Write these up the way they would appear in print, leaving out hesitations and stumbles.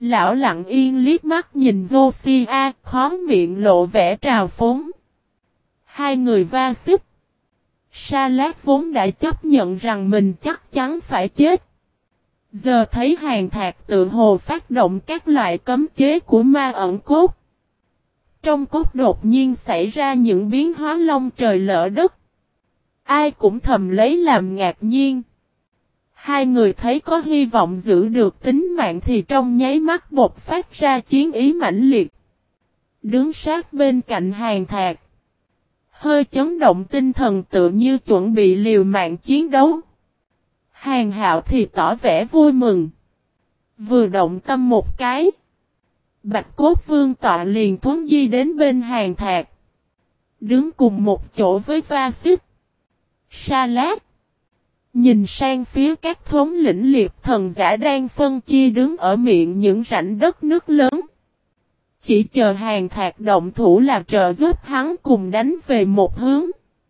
Lão lặng yên liếc mắt nhìn Josiah, khóe miệng lộ vẻ trào phúng. Hai người va xích. Salad vốn đã chấp nhận rằng mình chắc chắn phải chết. Giờ thấy Hàn Thạc tự hồ phát động các loại cấm chế của ma ẩn cốt. Trong cốt đột nhiên xảy ra những biến hóa long trời lỡ đất. Ai cũng thầm lấy làm ngạc nhiên. Hai người thấy có hy vọng giữ được tính mạng thì trong nháy mắt bộc phát ra chiến ý mãnh liệt. Đứng sát bên cạnh Hàn Thạc. Hơi chấn động tinh thần tự như chuẩn bị liều mạng chiến đấu. Hàn Hạo thì tỏ vẻ vui mừng. Vừa động tâm một cái. Bạch Cốt Vương tọa liền thuấn di đến bên Hàn Thạc. Đứng cùng một chỗ với Va Xích. Salad. Nhìn sang phía các thống lĩnh liệp thần giả đang phân chia đứng ở miệng những rãnh đất nước lớn. Chỉ chờ Hàn Thạc động thủ là trợ giúp hắn cùng đánh về một hướng.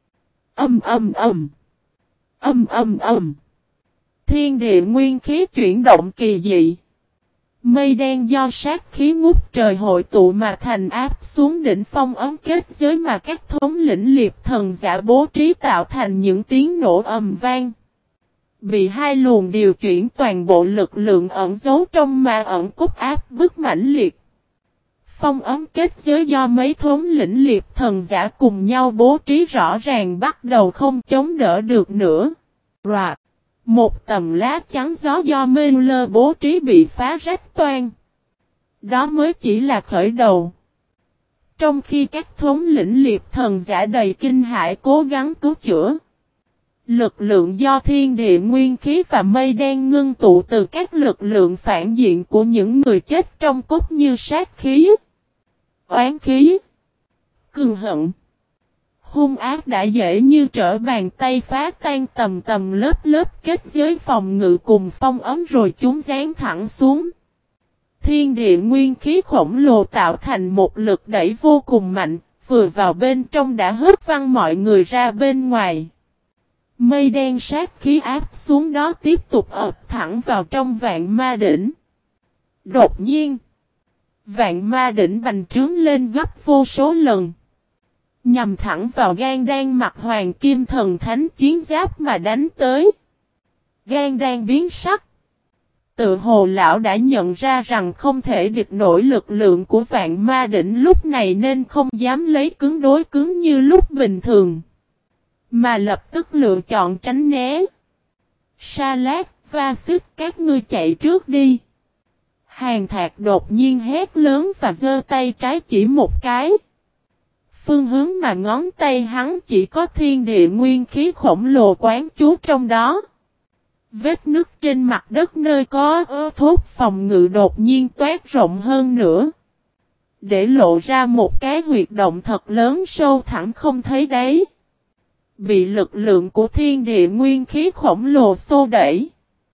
Thiên địa nguyên khí chuyển động kỳ dị. Mây đen do sát khí ngút trời hội tụ mà thành áp xuống đỉnh phong ấm kết giới mà các thống lĩnh liệp thần giả bố trí tạo thành những tiếng nổ ầm vang. Bị hai luồng điều chuyển toàn bộ lực lượng ẩn giấu trong ma ẩn cốt áp bức mãnh liệt. Phong ấm kết giới do mấy thống lĩnh liệp thần giả cùng nhau bố trí rõ ràng bắt đầu không chống đỡ được nữa. Rạc. Một tầm lá chắn gió do Miller bố trí bị phá rách toang. Đó mới chỉ là khởi đầu. Trong khi các thống lĩnh liệp thần giả đầy kinh hãi cố gắng cứu chữa. Lực lượng do thiên địa nguyên khí và mây đen ngưng tụ từ các lực lượng phản diện của những người chết trong cốt như sát khí, oán khí, cường hận, hung ác đã dễ như trở bàn tay phá tan tầm lớp lớp kết giới phòng ngự cùng phong ấm rồi chúng giáng thẳng xuống. Thiên địa nguyên khí khổng lồ tạo thành một lực đẩy vô cùng mạnh, vừa vào bên trong đã hất văng mọi người ra bên ngoài. Mây đen sát khí áp xuống đó tiếp tục ập thẳng vào trong vạn ma đỉnh. Đột nhiên, vạn ma đỉnh bành trướng lên gấp vô số lần. Nhằm thẳng vào gan đang mặc hoàng kim thần thánh chiến giáp mà đánh tới. Gan đang biến sắc. Tự hồ lão đã nhận ra rằng không thể địch nổi lực lượng của vạn ma đỉnh lúc này nên không dám lấy cứng đối cứng như lúc bình thường. Mà lập tức lựa chọn tránh né. Salad, Va Xích các ngươi chạy trước đi. Hàn Thạc đột nhiên hét lớn và giơ tay trái chỉ một cái. Phương hướng mà ngón tay hắn chỉ có thiên địa nguyên khí khổng lồ quán trú trong đó. Vết nứt trên mặt đất nơi có thốt phòng ngự đột nhiên toát rộng hơn nữa. Để lộ ra một cái huyệt động thật lớn sâu thẳm không thấy đáy. Bị lực lượng của thiên địa nguyên khí khổng lồ xô đẩy.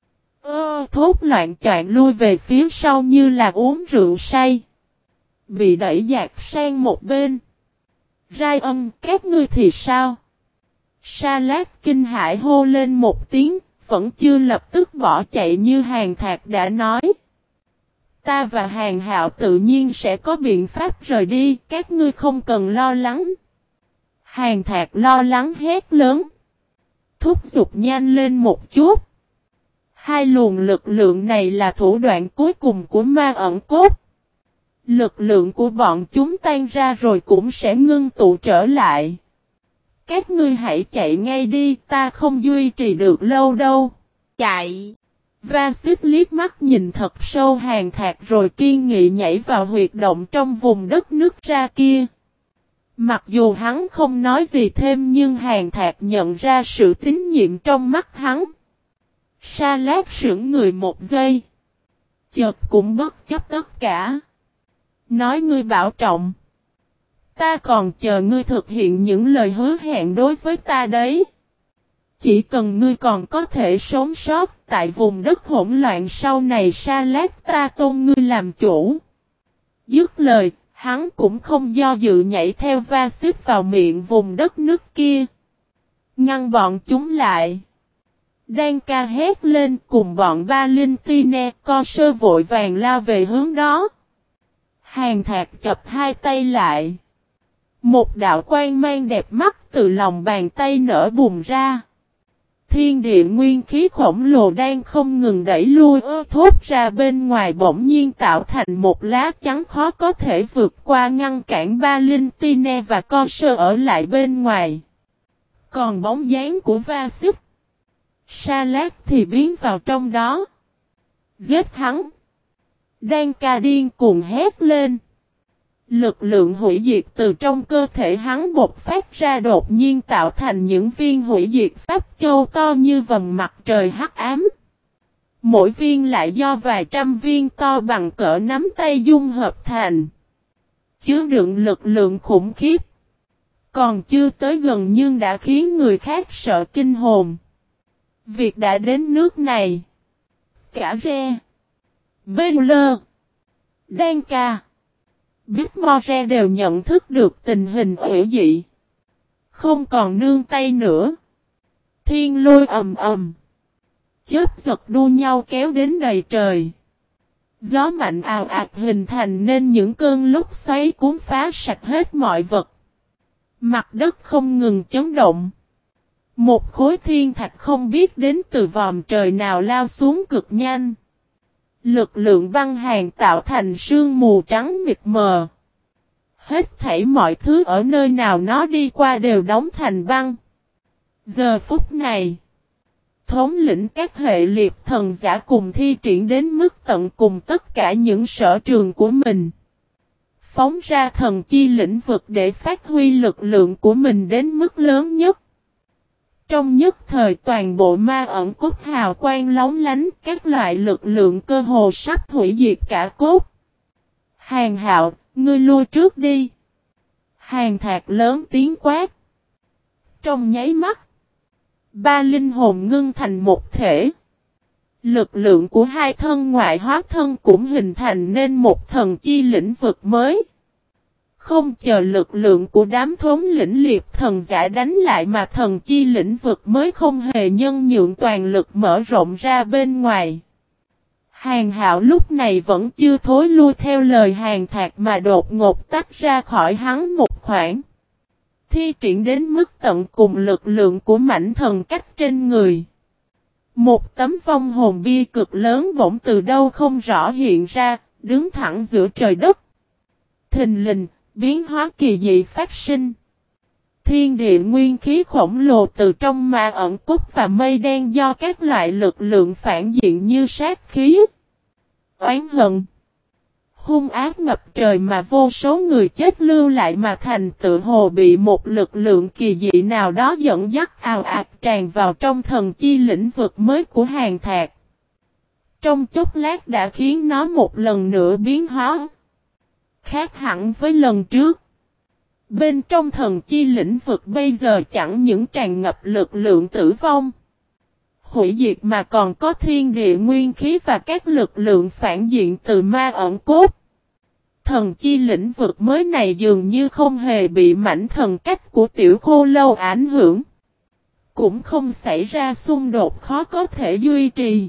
Thốt loạn choạng lui về phía sau như là uống rượu say. Bị đẩy dạt sang một bên. Ryan, các ngươi thì sao? Salad kinh hãi hô lên một tiếng, vẫn chưa lập tức bỏ chạy như Hàn Thạc đã nói. Ta và Hàn Hạo tự nhiên sẽ có biện pháp rời đi, các ngươi không cần lo lắng. Hàn Thạc lo lắng hét lớn. Thúc giục nhanh lên một chút. Hai luồng lực lượng này là thủ đoạn cuối cùng của ma ẩn cốt. Lực lượng của bọn chúng tan ra rồi cũng sẽ ngưng tụ trở lại. Các ngươi hãy chạy ngay đi, ta không duy trì được lâu đâu. Chạy! Va Xích liếc mắt nhìn thật sâu Hàn Thạc rồi kiên nghị nhảy vào huyệt động trong vùng đất nứt ra kia. Mặc dù hắn không nói gì thêm nhưng Hàn Thạc nhận ra sự tín nhiệm trong mắt hắn. Salad sững người một giây. Chợt cũng bất chấp tất cả. Nói ngươi bảo trọng. Ta còn chờ ngươi thực hiện những lời hứa hẹn đối với ta đấy. Chỉ cần ngươi còn có thể sống sót tại vùng đất hỗn loạn sau này Salad ta tôn ngươi làm chủ. Dứt lời, hắn cũng không do dự nhảy theo Va Xích vào miệng vùng đất nước kia. Ngăn bọn chúng lại. Đang ca hét lên cùng bọn Valentina, co sơ vội vàng lao về hướng đó. Hàng Thạc chập hai tay lại. Một đạo quang mang đẹp mắt từ lòng bàn tay nở bùng ra. Thiên địa nguyên khí khổng lồ đang không ngừng đẩy lui thốt ra bên ngoài bỗng nhiên tạo thành một lá chắn khó có thể vượt qua ngăn cản Valentina và co sơ ở lại bên ngoài. Còn bóng dáng của Vasip, Salak thì biến vào trong đó. Giết hắn! Đang ca điên cuồng hét lên. Lực lượng hủy diệt từ trong cơ thể hắn bộc phát ra đột nhiên tạo thành những viên hủy diệt pháp châu to như vầng mặt trời hắc ám. Mỗi viên lại do vài trăm viên to bằng cỡ nắm tay dung hợp thành. Chứa đựng lực lượng khủng khiếp. Còn chưa tới gần nhưng đã khiến người khác sợ kinh hồn. Việc đã đến nước này. Cả Re, Baylor, Danka, Bitmore đều nhận thức được tình hình hủy dị. Không còn nương tay nữa. Thiên lôi ầm ầm. Chớp giật đua nhau kéo đến đầy trời. Gió mạnh ào ạt hình thành nên những cơn lốc xoáy cuốn phá sạch hết mọi vật. Mặt đất không ngừng chấn động. Một khối thiên thạch không biết đến từ vòm trời nào lao xuống cực nhanh. Lực lượng băng hàn tạo thành sương mù trắng mịt mờ. Hết thảy mọi thứ ở nơi nào nó đi qua đều đóng thành băng. Giờ phút này, thống lĩnh các hệ liệt thần giả cùng thi triển đến mức tận cùng tất cả những sở trường của mình. Phóng ra thần chi lĩnh vực để phát huy lực lượng của mình đến mức lớn nhất. Trong nhất thời toàn bộ ma ẩn cốt hào quang lóng lánh, các loại lực lượng cơ hồ sắp hủy diệt cả cốt. Hàng Hạo, ngươi lui trước đi. Hàng Thạc lớn tiếng quát. Trong nháy mắt, ba linh hồn ngưng thành một thể. Lực lượng của hai thân ngoại hóa thân cũng hình thành nên một thần chi lĩnh vực mới. Không chờ lực lượng của đám thống lĩnh liệt thần giả đánh lại mà thần chi lĩnh vực mới không hề nhân nhượng toàn lực mở rộng ra bên ngoài. Hàng Hạo lúc này vẫn chưa thối lui theo lời Hàng Thạc mà đột ngột tách ra khỏi hắn một khoảng. Thi triển đến mức tận cùng lực lượng của mãnh thần cách trên người. Một tấm vong hồn bia cực lớn bỗng từ đâu không rõ hiện ra, đứng thẳng giữa trời đất. Thình lình, biến hóa kỳ dị phát sinh. Thiên địa nguyên khí khổng lồ từ trong ma ẩn cốt và mây đen do các loại lực lượng phản diện như sát khí, oán hận, hung ác ngập trời mà vô số người chết lưu lại mà thành tự hồ bị một lực lượng kỳ dị nào đó dẫn dắt ào ạt tràn vào trong thần chi lĩnh vực mới của Hàng Thạc. Trong chốc lát đã khiến nó một lần nữa biến hóa. Khác hẳn với lần trước. Bên trong thần chi lĩnh vực bây giờ chẳng những tràn ngập lực lượng tử vong, hủy diệt mà còn có thiên địa nguyên khí và các lực lượng phản diện từ ma ẩn cốt. Thần chi lĩnh vực mới này dường như không hề bị mảnh thần cách của tiểu khô lâu ảnh hưởng. Cũng không xảy ra xung đột khó có thể duy trì.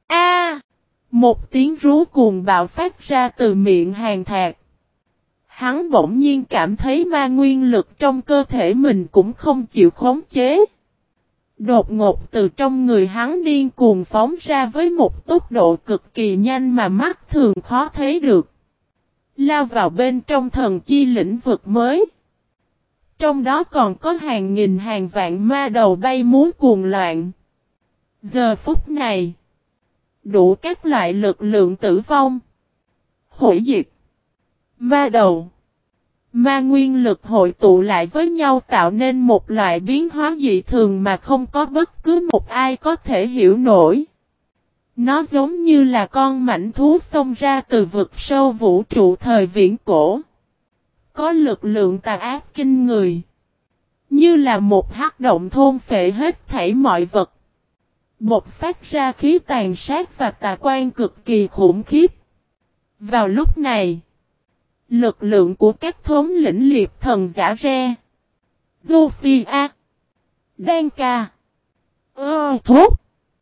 Một tiếng rú cuồng bạo phát ra từ miệng Hàng Thạc. Hắn bỗng nhiên cảm thấy ma nguyên lực trong cơ thể mình cũng không chịu khống chế. Đột ngột từ trong người hắn điên cuồng phóng ra với một tốc độ cực kỳ nhanh mà mắt thường khó thấy được. Lao vào bên trong thần chi lĩnh vực mới. Trong đó còn có hàng nghìn hàng vạn ma đầu bay múa cuồng loạn. Giờ phút này, đủ các loại lực lượng tử vong, hủy diệt, ma đầu, ma nguyên lực hội tụ lại với nhau tạo nên một loại biến hóa dị thường mà không có bất cứ một ai có thể hiểu nổi. Nó giống như là con mãnh thú xông ra từ vực sâu vũ trụ thời viễn cổ. Có lực lượng tà ác kinh người. Như là một hắc động thôn phệ hết thảy mọi vật. Bộc phát ra khí tàn sát và tà quan cực kỳ khủng khiếp. Vào lúc này, lực lượng của các thống lĩnh liệt thần giả Re, Zofia, Danka, Thốt,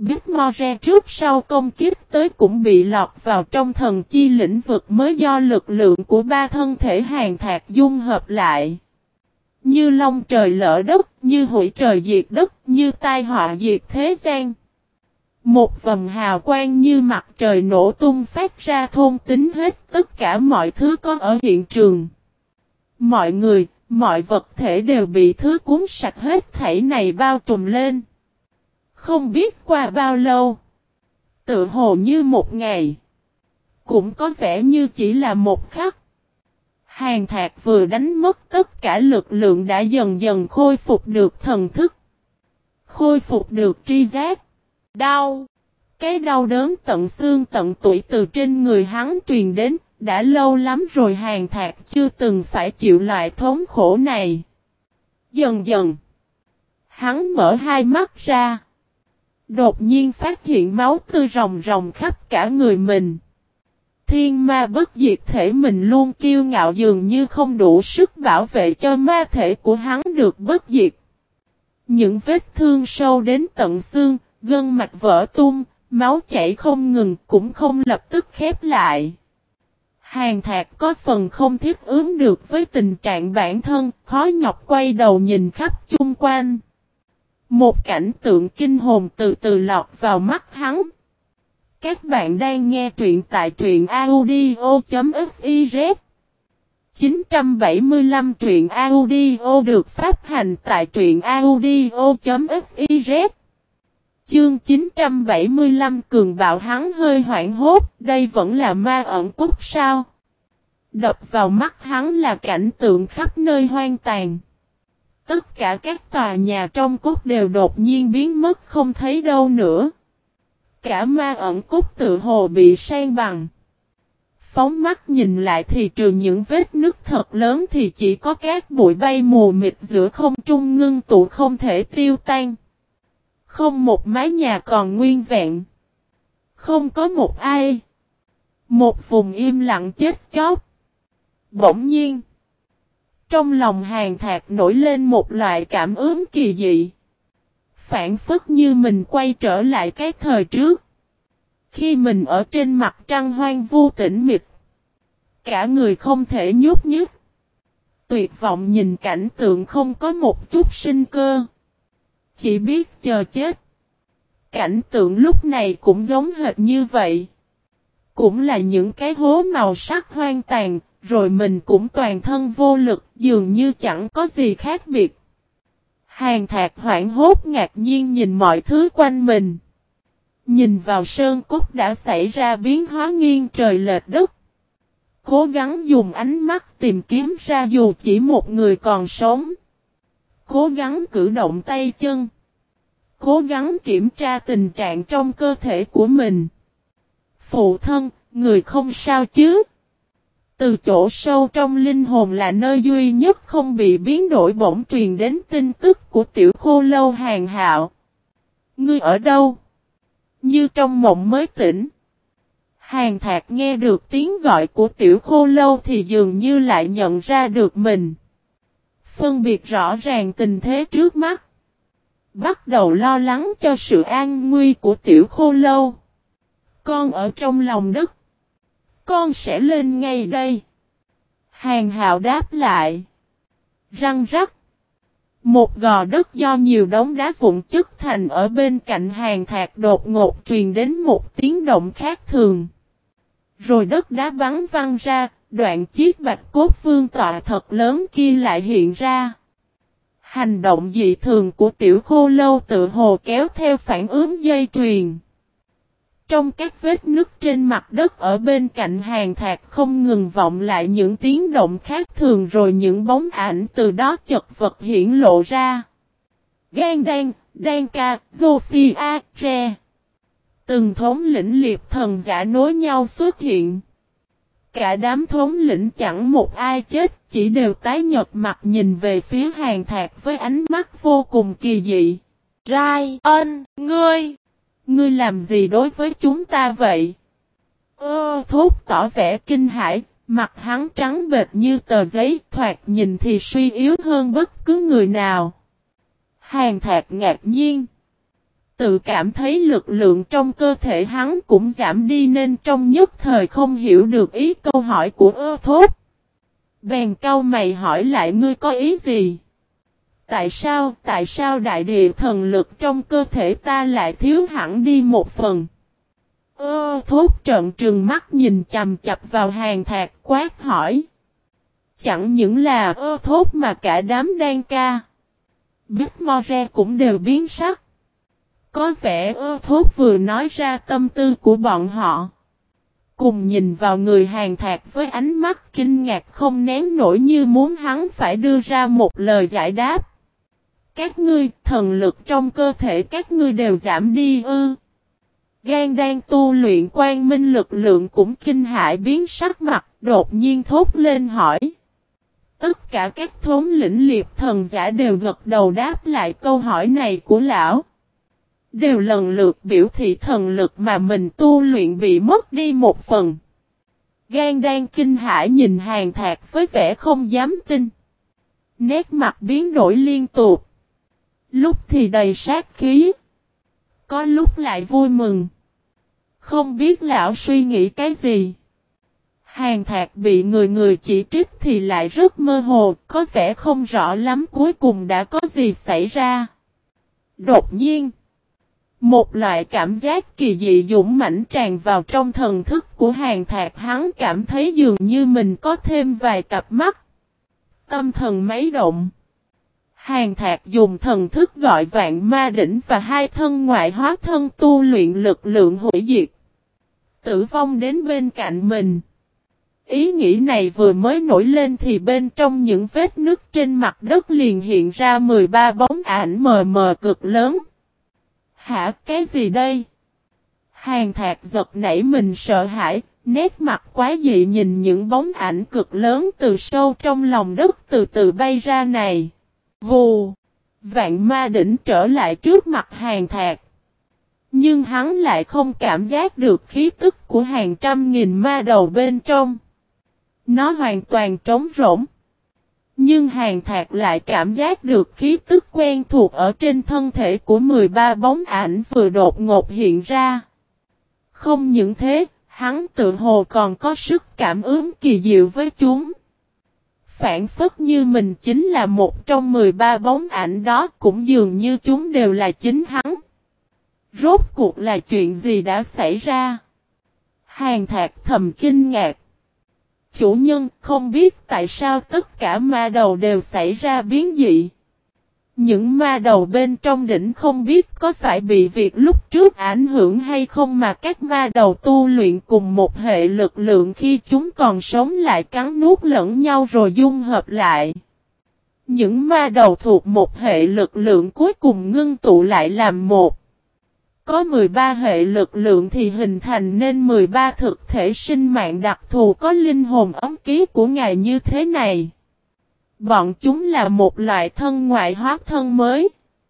Bích More trước sau công kích tới cũng bị lọt vào trong thần chi lĩnh vực mới do lực lượng của ba thân thể Hàn Thạc dung hợp lại. Như long trời lỡ đất, như hủy trời diệt đất, như tai họa diệt thế gian. Một vầng hào quang như mặt trời nổ tung phát ra thôn tính hết tất cả mọi thứ có ở hiện trường. Mọi người, mọi vật thể đều bị thứ cuốn sạch hết thảy này bao trùm lên. Không biết qua bao lâu. Tự hồ như một ngày. Cũng có vẻ như chỉ là một khắc. Hàn Thạc vừa đánh mất tất cả lực lượng đã dần dần khôi phục được thần thức. Khôi phục được tri giác. Đau. Cái đau đớn tận xương tận tủy từ trên người hắn truyền đến. Đã lâu lắm rồi Hàn Thạc chưa từng phải chịu loại thống khổ này. Dần dần. Hắn mở hai mắt ra. Đột nhiên phát hiện máu tươi ròng ròng khắp cả người mình. Thiên ma bất diệt thể mình luôn kiêu ngạo dường như không đủ sức bảo vệ cho ma thể của hắn được bất diệt. Những vết thương sâu đến tận xương, gân mạch vỡ tung, máu chảy không ngừng cũng không lập tức khép lại. Hàn Thạc có phần không thiết ứng được với tình trạng bản thân, khó nhọc quay đầu nhìn khắp chung quanh. Một cảnh tượng kinh hồn từ từ lọt vào mắt hắn. Các bạn đang nghe truyện tại truyện audio.fiz 975 truyện audio được phát hành tại truyện audio.fiz Chương 975 cường bạo hắn hơi hoảng hốt, đây vẫn là ma ẩn cốt sao? Đập vào mắt hắn là cảnh tượng khắp nơi hoang tàn. Tất cả các tòa nhà trong cốt đều đột nhiên biến mất không thấy đâu nữa. Cả ma ẩn cốt tự hồ bị san bằng. Phóng mắt nhìn lại thì trừ những vết nứt thật lớn thì chỉ có các bụi bay mù mịt giữa không trung ngưng tụ không thể tiêu tan. Không một mái nhà còn nguyên vẹn. Không có một ai. Một vùng im lặng chết chóc. Bỗng nhiên. Trong lòng Hàn Thạc nổi lên một loại cảm ứng kỳ dị. Phản phất như mình quay trở lại cái thời trước. Khi mình ở trên mặt trăng hoang vu tĩnh mịch. Cả người không thể nhúc nhích. Tuyệt vọng nhìn cảnh tượng không có một chút sinh cơ. Chỉ biết chờ chết. Cảnh tượng lúc này cũng giống hệt như vậy. Cũng là những cái hố màu sắc hoang tàn. Rồi mình cũng toàn thân vô lực, dường như chẳng có gì khác biệt. Hàn Thạc hoảng hốt ngạc nhiên nhìn mọi thứ quanh mình. Nhìn vào sơn cốt đã xảy ra biến hóa nghiêng trời lệch đất. Cố gắng dùng ánh mắt tìm kiếm ra dù chỉ một người còn sống. Cố gắng cử động tay chân. Cố gắng kiểm tra tình trạng trong cơ thể của mình. Phụ thân, người không sao chứ? Từ chỗ sâu trong linh hồn là nơi duy nhất không bị biến đổi bỗng truyền đến tin tức của Tiểu Khô Lâu Hàn Hạo. Ngươi ở đâu? Như trong mộng mới tỉnh. Hàn Thạc nghe được tiếng gọi của Tiểu Khô Lâu thì dường như lại nhận ra được mình. Phân biệt rõ ràng tình thế trước mắt. Bắt đầu lo lắng cho sự an nguy của Tiểu Khô Lâu. Con ở trong lòng đất. Con sẽ lên ngay đây. Hàn Hạo đáp lại. Răng rắc. Một gò đất do nhiều đống đá vụn chất thành ở bên cạnh Hàn Thạc đột ngột truyền đến một tiếng động khác thường. Rồi đất đá bắn văng ra, đoạn chiếc bạch cốt vương tọa thật lớn kia lại hiện ra. Hành động dị thường của Tiểu Khô Lâu tự hồ kéo theo phản ứng dây chuyền. Trong các vết nứt trên mặt đất ở bên cạnh Hàn Thạc không ngừng vọng lại những tiếng động khác thường rồi những bóng ảnh từ đó chật vật hiển lộ ra. Gan Đan, Đan Ca, Josia, Re. Từng thống lĩnh liệt thần giả nối nhau xuất hiện. Cả đám thống lĩnh chẳng một ai chết, chỉ đều tái nhợt mặt nhìn về phía Hàn Thạc với ánh mắt vô cùng kỳ dị. Rai ân, ngươi làm gì đối với chúng ta vậy? Thốt tỏ vẻ kinh hãi, mặt hắn trắng bệch như tờ giấy, thoạt nhìn thì suy yếu hơn bất cứ người nào. Hàn Thạc ngạc nhiên. tự cảm thấy lực lượng trong cơ thể hắn cũng giảm đi nên trong nhất thời không hiểu được ý câu hỏi của Ơ Thốt. Bèn cau mày hỏi lại ngươi có ý gì? Tại sao đại địa thần lực trong cơ thể ta lại thiếu hẳn đi một phần? Ơ Thốt trợn trừng mắt nhìn chằm chằm vào Hàn Thạc quát hỏi. Chẳng những là Ơ Thốt mà cả đám đan ca. Bích More cũng đều biến sắc. Có vẻ Ơ Thốt vừa nói ra tâm tư của bọn họ. Cùng nhìn vào người Hàn Thạc với ánh mắt kinh ngạc không nén nổi như muốn hắn phải đưa ra một lời giải đáp. Các ngươi, thần lực trong cơ thể các ngươi đều giảm đi ư? Gan đang tu luyện quang minh lực lượng cũng kinh hãi biến sắc mặt, đột nhiên thốt lên hỏi. Tất cả các thống lĩnh liệp thần giả đều gật đầu đáp lại câu hỏi này của lão. Đều lần lượt biểu thị thần lực mà mình tu luyện bị mất đi một phần. Gan đang kinh hãi nhìn Hàn Thạc với vẻ không dám tin. Nét mặt biến đổi liên tục. Lúc thì đầy sát khí. Có lúc lại vui mừng. Không biết lão suy nghĩ cái gì. Hàn Thạc bị người người chỉ trích thì lại rất mơ hồ. Có vẻ không rõ lắm cuối cùng đã có gì xảy ra. Đột nhiên. Một loại cảm giác kỳ dị dũng mãnh tràn vào trong thần thức của Hàn Thạc, hắn cảm thấy dường như mình có thêm vài cặp mắt. Tâm thần máy động. Hàn Thạc dùng thần thức gọi Vạn Ma Đỉnh và hai thân ngoại hóa thân tu luyện lực lượng hủy diệt. Tử vong đến bên cạnh mình. Ý nghĩ này vừa mới nổi lên thì bên trong những vết nứt trên mặt đất liền hiện ra 13 bóng ảnh mờ mờ cực lớn. Hả, cái gì đây? Hàn Thạc giật nảy mình sợ hãi, nét mặt quá dị nhìn những bóng ảnh cực lớn từ sâu trong lòng đất từ từ bay ra này. Vù! Vạn Ma Đỉnh trở lại trước mặt Hàn Thạc. Nhưng hắn lại không cảm giác được khí tức của hàng trăm nghìn ma đầu bên trong. Nó hoàn toàn trống rỗng. Nhưng Hàn Thạc lại cảm giác được khí tức quen thuộc ở trên thân thể của 13 bóng ảnh vừa đột ngột hiện ra. Không những thế, hắn tự hồ còn có sức cảm ứng kỳ diệu với chúng. Phản phất như mình chính là một trong 13 bóng ảnh đó, cũng dường như chúng đều là chính hắn. Rốt cuộc là chuyện gì đã xảy ra? Hàn Thạc thầm kinh ngạc. Chủ nhân không biết tại sao tất cả ma đầu đều xảy ra biến dị. Những ma đầu bên trong đỉnh không biết có phải bị việc lúc trước ảnh hưởng hay không mà các ma đầu tu luyện cùng một hệ lực lượng khi chúng còn sống lại cắn nuốt lẫn nhau rồi dung hợp lại. Những ma đầu thuộc một hệ lực lượng cuối cùng ngưng tụ lại làm một. Có 13 hệ lực lượng thì hình thành nên 13 thực thể sinh mạng đặc thù có linh hồn ấm ký của ngài như thế này. Bọn chúng là một loại thân ngoại hóa thân mới.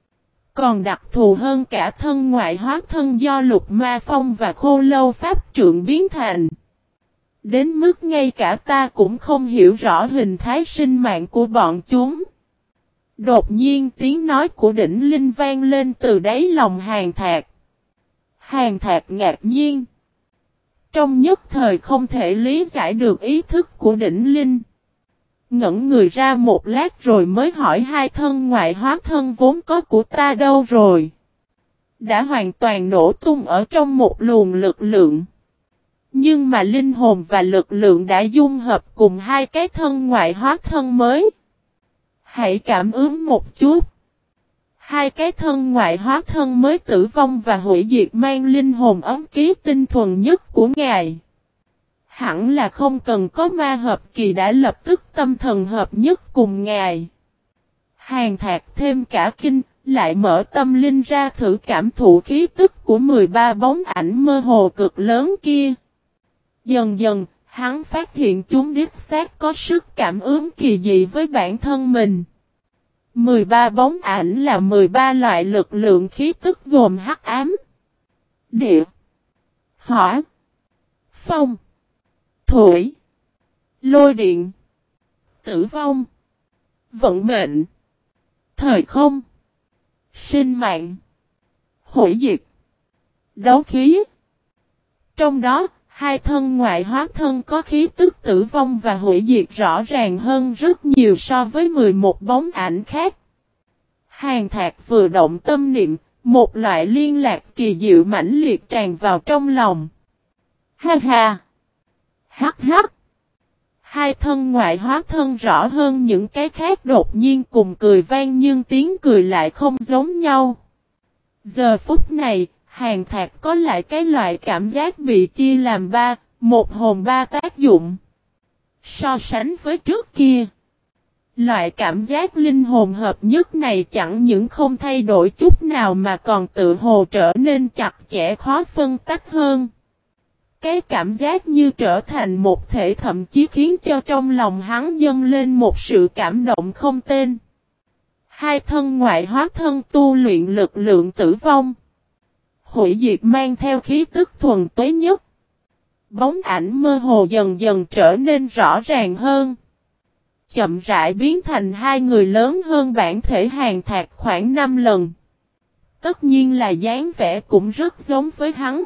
Còn đặc thù hơn cả thân ngoại hóa thân do Lục Ma Phong và Khô Lâu Pháp Trượng biến thành. Đến mức ngay cả ta cũng không hiểu rõ hình thái sinh mạng của bọn chúng. Đột nhiên tiếng nói của đỉnh linh vang lên từ đáy lòng Hàn Thạc. Hàn Thạc ngạc nhiên. Trong nhất thời không thể lý giải được ý thức của đỉnh linh. Ngẩn người ra một lát rồi mới hỏi hai thân ngoại hóa thân vốn có của ta đâu rồi. Đã hoàn toàn nổ tung ở trong một luồng lực lượng. Nhưng mà linh hồn và lực lượng đã dung hợp cùng hai cái thân ngoại hóa thân mới. Hãy cảm ứng một chút. Hai cái thân ngoại hóa thân mới tử vong và hủy diệt mang linh hồn ấm ký tinh thuần nhất của ngài. Hẳn là không cần có ma hợp kỳ đã lập tức tâm thần hợp nhất cùng ngài. Hàn Thạc thêm cả kinh, lại mở tâm linh ra thử cảm thụ khí tức của 13 bóng ảnh mơ hồ cực lớn kia. Dần dần, hắn phát hiện chúng đích xác có sức cảm ứng kỳ dị với bản thân mình. 13 bóng ảnh là 13 loại lực lượng khí tức gồm hắc ám, địa, hỏa, phong, thủy, lôi điện, tử vong, vận mệnh, thời không, sinh mạng, hủy diệt, đấu khí. Trong đó, hai thân ngoại hóa thân có khí tức tử vong và hủy diệt rõ ràng hơn rất nhiều so với 11 bóng ảnh khác. Hàn Thạc vừa động tâm niệm, một loại liên lạc kỳ diệu mãnh liệt tràn vào trong lòng. Ha ha! Hắc hắc! Hai thân ngoại hóa thân rõ hơn những cái khác đột nhiên cùng cười vang nhưng tiếng cười lại không giống nhau. Giờ phút này, Hàn Thạc có lại cái loại cảm giác bị chia làm ba, một hồn ba tác dụng. So sánh với trước kia, loại cảm giác linh hồn hợp nhất này chẳng những không thay đổi chút nào mà còn tự hồ trở nên chặt chẽ khó phân tách hơn. Cái cảm giác như trở thành một thể thậm chí khiến cho trong lòng hắn dâng lên một sự cảm động không tên. Hai thân ngoại hóa thân tu luyện lực lượng tử vong. Hủy diệt mang theo khí tức thuần tuế nhất. Bóng ảnh mơ hồ dần dần trở nên rõ ràng hơn. Chậm rãi biến thành hai người lớn hơn bản thể Hàn Thạc khoảng 5 lần. Tất nhiên là dáng vẻ cũng rất giống với hắn.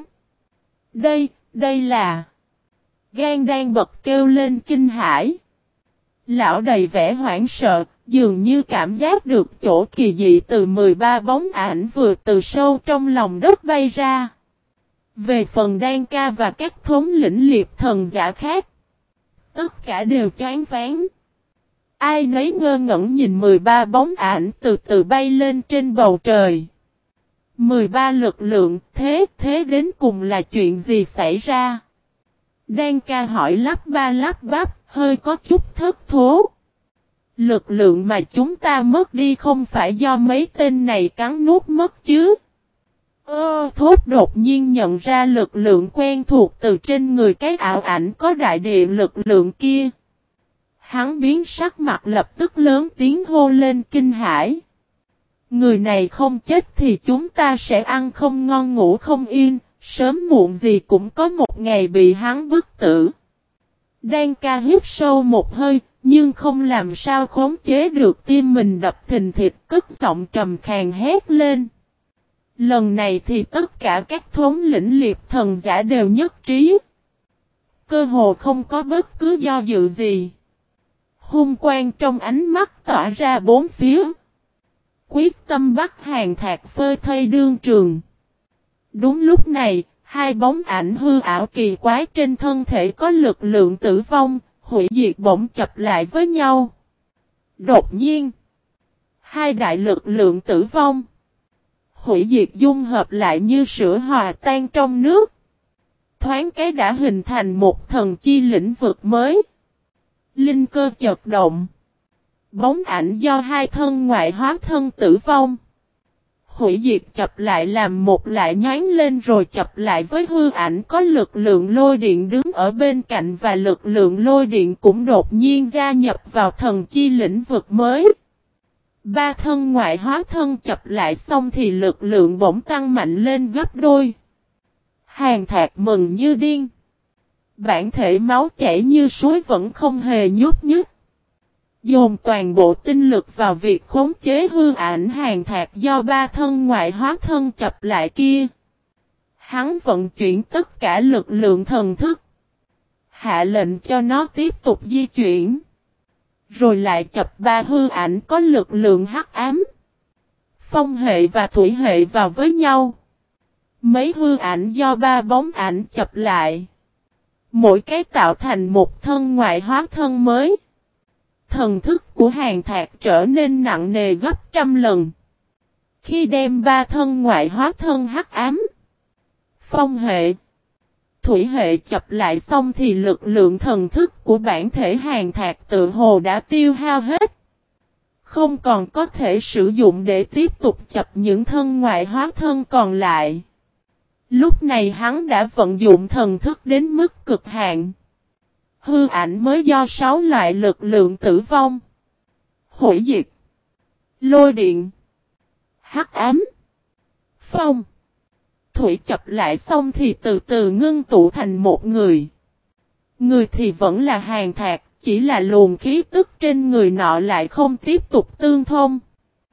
Đây là... Gan đang bật kêu lên kinh hãi. Lão đầy vẻ hoảng sợ, dường như cảm giác được chỗ kỳ dị từ 13 bóng ảnh vừa từ sâu trong lòng đất bay ra. Về phần Đan Ca và các thống lĩnh liệp thần giả khác, tất cả đều choáng váng. Ai nấy ngơ ngẩn nhìn 13 bóng ảnh từ từ bay lên trên bầu trời. 13 lực lượng, thế đến cùng là chuyện gì xảy ra? Đan Ca hỏi lắp ba lắp bắp, hơi có chút thất thố. Lực lượng mà chúng ta mất đi không phải do mấy tên này cắn nuốt mất chứ? Thốt đột nhiên nhận ra lực lượng quen thuộc từ trên người cái ảo ảnh có đại địa lực lượng kia. Hắn biến sắc mặt lập tức lớn tiếng hô lên kinh hãi. Người này không chết thì chúng ta sẽ ăn không ngon ngủ không yên, sớm muộn gì cũng có một ngày bị hắn bức tử. Đan Ca hít sâu một hơi, nhưng không làm sao khống chế được tim mình đập thình thịch, cất giọng trầm khàn hét lên. Lần này thì tất cả các thống lĩnh liệp thần giả đều nhất trí. Cơ hồ không có bất cứ do dự gì. Hung quang trong ánh mắt tỏa ra bốn phía. Quyết tâm bắt Hàn Thạc phơi thây đương trường. Đúng lúc này, hai bóng ảnh hư ảo kỳ quái trên thân thể có lực lượng tử vong, hủy diệt bỗng chập lại với nhau. Đột nhiên, hai đại lực lượng tử vong, hủy diệt dung hợp lại như sữa hòa tan trong nước. Thoáng cái đã hình thành một thần chi lĩnh vực mới. Linh cơ chật động. Bóng ảnh do hai thân ngoại hóa thân tử vong. Hủy diệt chập lại làm một lại nhoáng lên rồi chập lại với hư ảnh có lực lượng lôi điện đứng ở bên cạnh và lực lượng lôi điện cũng đột nhiên gia nhập vào thần chi lĩnh vực mới. Ba thân ngoại hóa thân chập lại xong thì lực lượng bỗng tăng mạnh lên gấp đôi. Hàn Thạc mừng như điên. Bản thể máu chảy như suối vẫn không hề nhúc nhích. Dồn toàn bộ tinh lực vào việc khống chế hư ảnh Hàn Thạc do ba thân ngoại hóa thân chập lại kia. Hắn vận chuyển tất cả lực lượng thần thức. Hạ lệnh cho nó tiếp tục di chuyển. Rồi lại chập ba hư ảnh có lực lượng hắc ám. Phong hệ và thủy hệ vào với nhau. Mấy hư ảnh do ba bóng ảnh chập lại. Mỗi cái tạo thành một thân ngoại hóa thân mới. Thần thức của Hàn Thạc trở nên nặng nề gấp trăm lần. Khi đem ba thân ngoại hóa thân hắc ám, phong hệ, thủy hệ chập lại xong thì lực lượng thần thức của bản thể Hàn Thạc tự hồ đã tiêu hao hết. Không còn có thể sử dụng để tiếp tục chập những thân ngoại hóa thân còn lại. Lúc này hắn đã vận dụng thần thức đến mức cực hạn. Hư ảnh mới do 6 loại lực lượng tử vong, hủy diệt, lôi điện, hắc ám, phong, thủy chập lại xong thì từ từ ngưng tụ thành một người. Người thì vẫn là Hàn Thạc, chỉ là luồng khí tức trên người nọ lại không tiếp tục tương thông.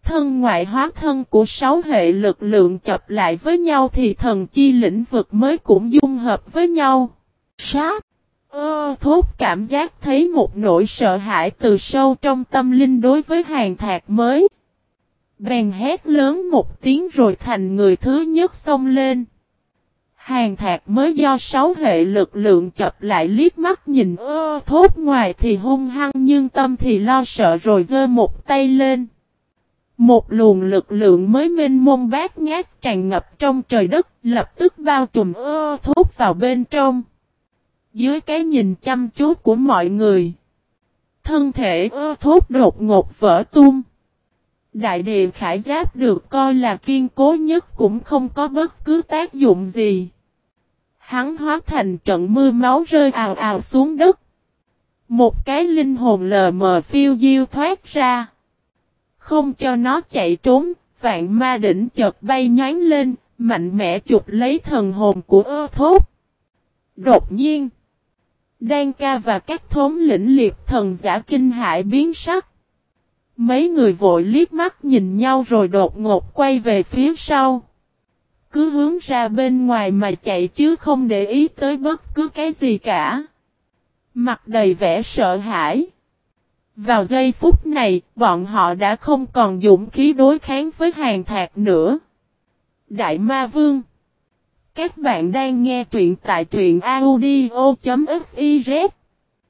thân ngoại hóa thân của 6 hệ lực lượng chập lại với nhau thì thần chi lĩnh vực mới cũng dung hợp với nhau. Sát! Thốt cảm giác thấy một nỗi sợ hãi từ sâu trong tâm linh đối với Hàn Thạc mới. Bèn hét lớn một tiếng rồi thành người thứ nhất xông lên. Hàn Thạc mới do 6 hệ lực lượng chập lại liếc mắt nhìn thốt ngoài thì hung hăng nhưng tâm thì lo sợ rồi giơ một tay lên. Một luồng lực lượng mới mênh mông bát ngát tràn ngập trong trời đất lập tức bao trùm thốt vào bên trong. Dưới cái nhìn chăm chú của mọi người, thân thể thốt đột ngột vỡ tung. Đại địa khải giáp được coi là kiên cố nhất cũng không có bất cứ tác dụng gì. Hắn hóa thành trận mưa máu rơi ào ào xuống đất. Một cái linh hồn lờ mờ phiêu diêu thoát ra. Không cho nó chạy trốn, vạn ma đỉnh chợt bay nhoáng lên, mạnh mẽ chụp lấy thần hồn của thốt. Đột nhiên, Đan Ca và các thống lĩnh liệt thần giả kinh hãi biến sắc. Mấy người vội liếc mắt nhìn nhau rồi đột ngột quay về phía sau. Cứ hướng ra bên ngoài mà chạy chứ không để ý tới bất cứ cái gì cả. Mặt đầy vẻ sợ hãi. Vào giây phút này, bọn họ đã không còn dũng khí đối kháng với Hàn Thạc nữa. Đại Ma Vương, các bạn đang nghe truyện tại truyện audio.fiz.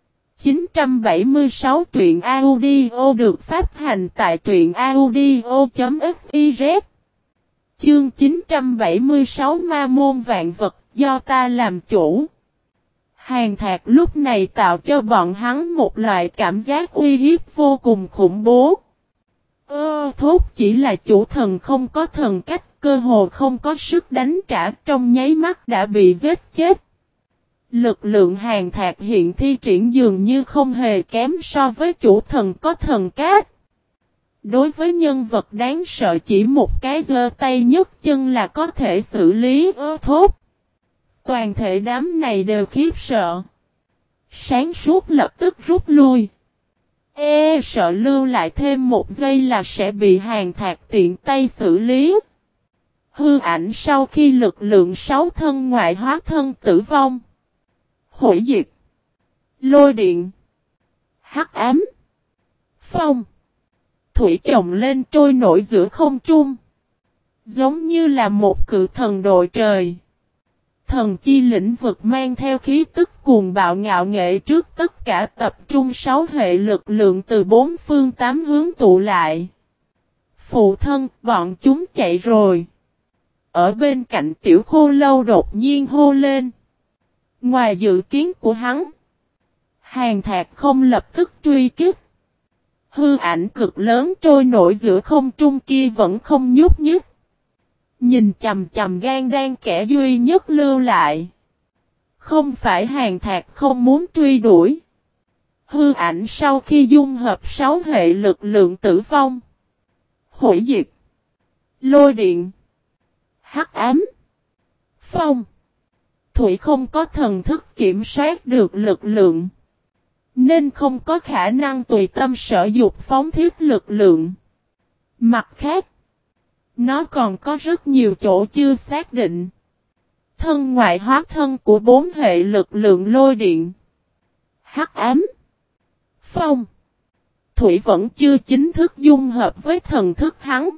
976 truyện audio được phát hành tại truyện audio.fiz. Chương 976 Ma môn vạn vật do ta làm chủ. Hàn Thạc lúc này tạo cho bọn hắn một loại cảm giác uy hiếp vô cùng khủng bố. Thốt chỉ là chủ thần không có thần cách, cơ hồ không có sức đánh trả, trong nháy mắt đã bị giết chết. Lực lượng Hàn Thạc hiện thi triển dường như không hề kém so với chủ thần có thần cách. Đối với nhân vật đáng sợ chỉ một cái giơ tay nhấc chân là có thể xử lý thốt. Toàn thể đám này đều khiếp sợ. Sáng suốt lập tức rút lui. Sợ lưu lại thêm một giây là sẽ bị Hàn Thạc tiện tay xử lý. Hư ảnh sau khi lực lượng 6 thân ngoại hóa thân tử vong. Hủy diệt. Lôi điện. Hắc ám. Phong. Thủy chồng lên trôi nổi giữa không trung. Giống như là một cự thần đội trời. Thần chi lĩnh vực mang theo khí tức cuồng bạo ngạo nghệ trước tất cả tập trung 6 hệ lực lượng từ 4 phương 8 hướng tụ lại. Phụ thân, bọn chúng chạy rồi. Ở bên cạnh Tiểu Khô Lâu đột nhiên hô lên. Ngoài dự kiến của hắn, Hàn Thạc không lập tức truy kích. Hư ảnh cực lớn trôi nổi giữa không trung kia vẫn không nhúc nhích. Nhìn chằm chằm gan đang kẻ duy nhất lưu lại. Không phải Hàn Thạc không muốn truy đuổi. Hư ảnh sau khi dung hợp 6 hệ lực lượng tử vong. Hủy diệt. Lôi điện. Hắc ám. Phong. Thủy không có thần thức kiểm soát được lực lượng. Nên không có khả năng tùy tâm sở dục phóng thiết lực lượng. Mặt khác, nó còn có rất nhiều chỗ chưa xác định. Thân ngoại hóa thân của 4 hệ lực lượng lôi điện. Hắc ám. Phong. Thủy vẫn chưa chính thức dung hợp với thần thức hắn.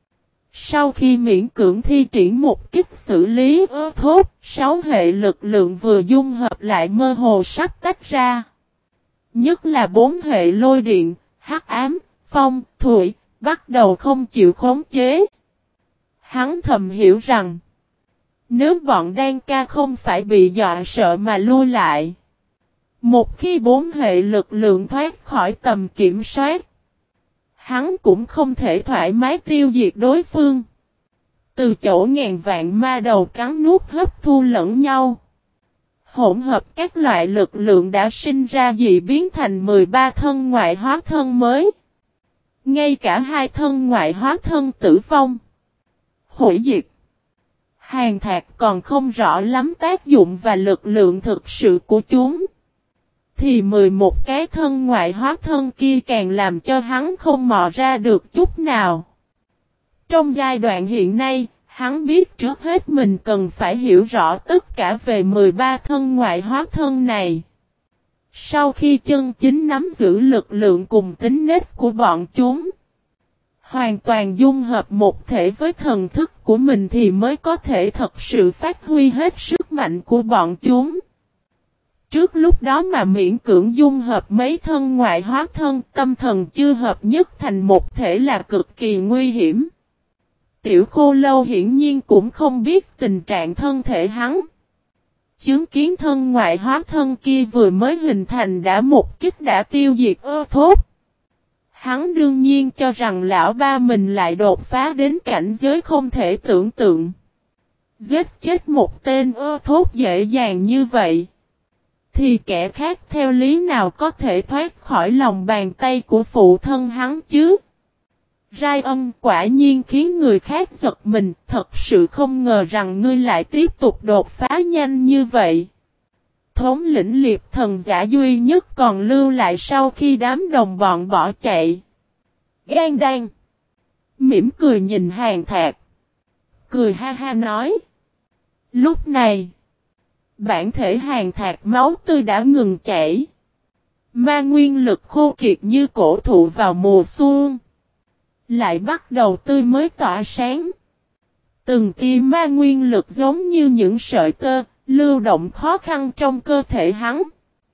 Sau khi miễn cưỡng thi triển một kích xử lý thốt, 6 hệ lực lượng vừa dung hợp lại mơ hồ sắp tách ra. Nhất là 4 hệ lôi điện, hắc ám, phong, thủy, bắt đầu không chịu khống chế. Hắn thầm hiểu rằng, nếu bọn Đan Ca không phải bị dọa sợ mà lui lại. Một khi 4 hệ lực lượng thoát khỏi tầm kiểm soát, hắn cũng không thể thoải mái tiêu diệt đối phương. Từ chỗ ngàn vạn ma đầu cắn nuốt hấp thu lẫn nhau. Hỗn hợp các loại lực lượng đã sinh ra dị biến thành 13 thân ngoại hóa thân mới. Ngay cả 2 thân ngoại hóa thân tử vong. Hủy diệt. Hàn Thạc còn không rõ lắm tác dụng và lực lượng thực sự của chúng. Thì 11 cái thân ngoại hóa thân kia càng làm cho hắn không mò ra được chút nào. Trong giai đoạn hiện nay, hắn biết trước hết mình cần phải hiểu rõ tất cả về 13 thân ngoại hóa thân này. Sau khi chân chính nắm giữ lực lượng cùng tính nết của bọn chúng, hoàn toàn dung hợp một thể với thần thức của mình thì mới có thể thật sự phát huy hết sức mạnh của bọn chúng. Trước lúc đó mà miễn cưỡng dung hợp mấy thân ngoại hóa thân, tâm thần chưa hợp nhất thành một thể là cực kỳ nguy hiểm. Tiểu Khô Lâu hiển nhiên cũng không biết tình trạng thân thể hắn. Chứng kiến thân ngoại hóa thân kia vừa mới hình thành đã một kích đã tiêu diệt ơ thốt. Hắn đương nhiên cho rằng lão ba mình lại đột phá đến cảnh giới không thể tưởng tượng. Giết chết một tên ơ thốt dễ dàng như vậy, thì kẻ khác theo lý nào có thể thoát khỏi lòng bàn tay của phụ thân hắn chứ? Rai Ân quả nhiên khiến người khác giật mình, thật sự không ngờ rằng ngươi lại tiếp tục đột phá nhanh như vậy. Thống lĩnh liệp thần giả duy nhất còn lưu lại sau khi đám đồng bọn bỏ chạy. Gan đan mỉm cười nhìn Hàn Thạc, cười ha ha nói. Lúc này, bản thể Hàn Thạc máu tươi đã ngừng chảy. Ma nguyên lực khô kiệt như cổ thụ vào mùa xuân, lại bắt đầu tươi mới tỏa sáng. Từng tia ma nguyên lực giống như những sợi tơ, lưu động khó khăn trong cơ thể hắn.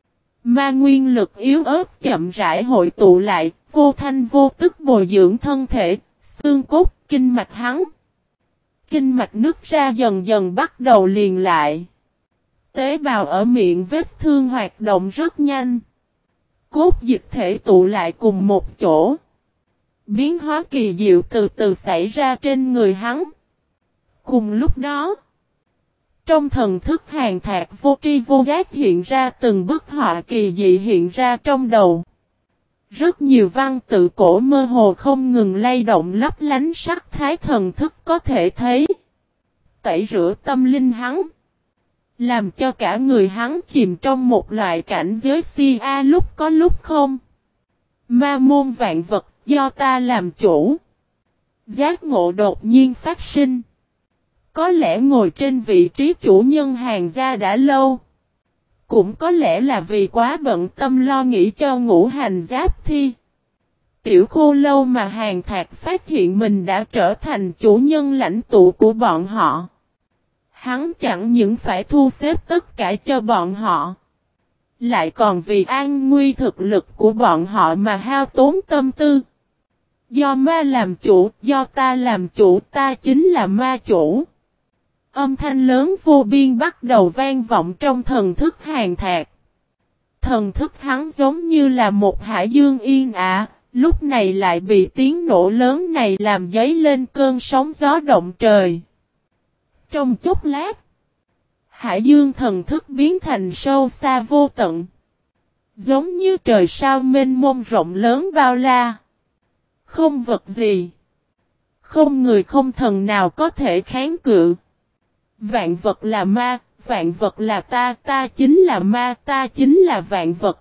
Ma nguyên lực yếu ớt chậm rãi hội tụ lại, vô thanh vô tức bồi dưỡng thân thể, xương cốt, kinh mạch hắn. Kinh mạch nứt ra dần dần bắt đầu liền lại. Tế bào ở miệng vết thương hoạt động rất nhanh. Cốt dịch thể tụ lại cùng một chỗ. Biến hóa kỳ diệu từ từ xảy ra trên người hắn. Cùng lúc đó, trong thần thức Hàn Thạc vô tri vô giác hiện ra từng bức họa kỳ dị hiện ra trong đầu. Rất nhiều văn tự cổ mơ hồ không ngừng lay động lấp lánh sắc thái thần thức có thể thấy. Tẩy rửa tâm linh hắn, làm cho cả người hắn chìm trong một loại cảnh giới si a lúc có lúc không. Ma môn vạn vật do ta làm chủ. Giác ngộ đột nhiên phát sinh. Có lẽ ngồi trên vị trí chủ nhân Hàn gia đã lâu. Cũng có lẽ là vì quá bận tâm lo nghĩ cho ngũ hành giáp thi. Tiểu Khô Lâu mà Hàn Thạc phát hiện mình đã trở thành chủ nhân lãnh tụ của bọn họ. Hắn chẳng những phải thu xếp tất cả cho bọn họ, lại còn vì an nguy thực lực của bọn họ mà hao tốn tâm tư. Do ma làm chủ, do ta làm chủ, ta chính là ma chủ. Âm thanh lớn vô biên bắt đầu vang vọng trong thần thức Hàn Thạc. Thần thức hắn giống như là một hải dương yên ả, lúc này lại bị tiếng nổ lớn này làm dấy lên cơn sóng gió động trời. Trong chốc lát, hải dương thần thức biến thành sâu xa vô tận. Giống như trời sao mênh mông rộng lớn bao la. Không vật gì, không người không thần nào có thể kháng cự. Vạn vật là ma, vạn vật là ta, ta chính là ma, ta chính là vạn vật.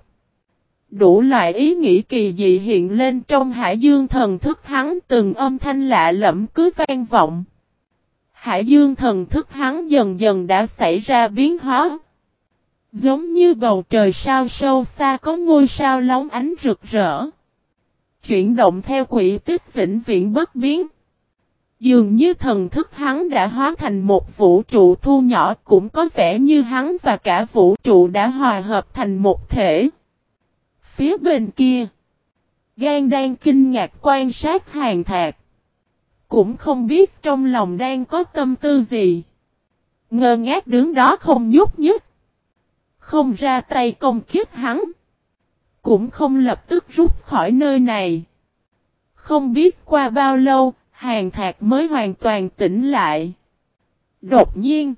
Đủ loại ý nghĩ kỳ dị hiện lên trong hải dương thần thức hắn, từng âm thanh lạ lẫm cứ vang vọng. Hải dương thần thức hắn dần dần đã xảy ra biến hóa. Giống như bầu trời sao sâu xa có ngôi sao lóng ánh rực rỡ. Chuyển động theo quỹ tích vĩnh viễn bất biến. Dường như thần thức hắn đã hóa thành một vũ trụ thu nhỏ, cũng có vẻ như hắn và cả vũ trụ đã hòa hợp thành một thể. Phía bên kia, Gan đang kinh ngạc quan sát Hàn Thạc. Cũng không biết trong lòng đang có tâm tư gì. Ngơ ngác đứng đó không nhúc nhích. Không ra tay công kích hắn. Cũng không lập tức rút khỏi nơi này. Không biết qua bao lâu, Hàn Thạc mới hoàn toàn tỉnh lại. Đột nhiên,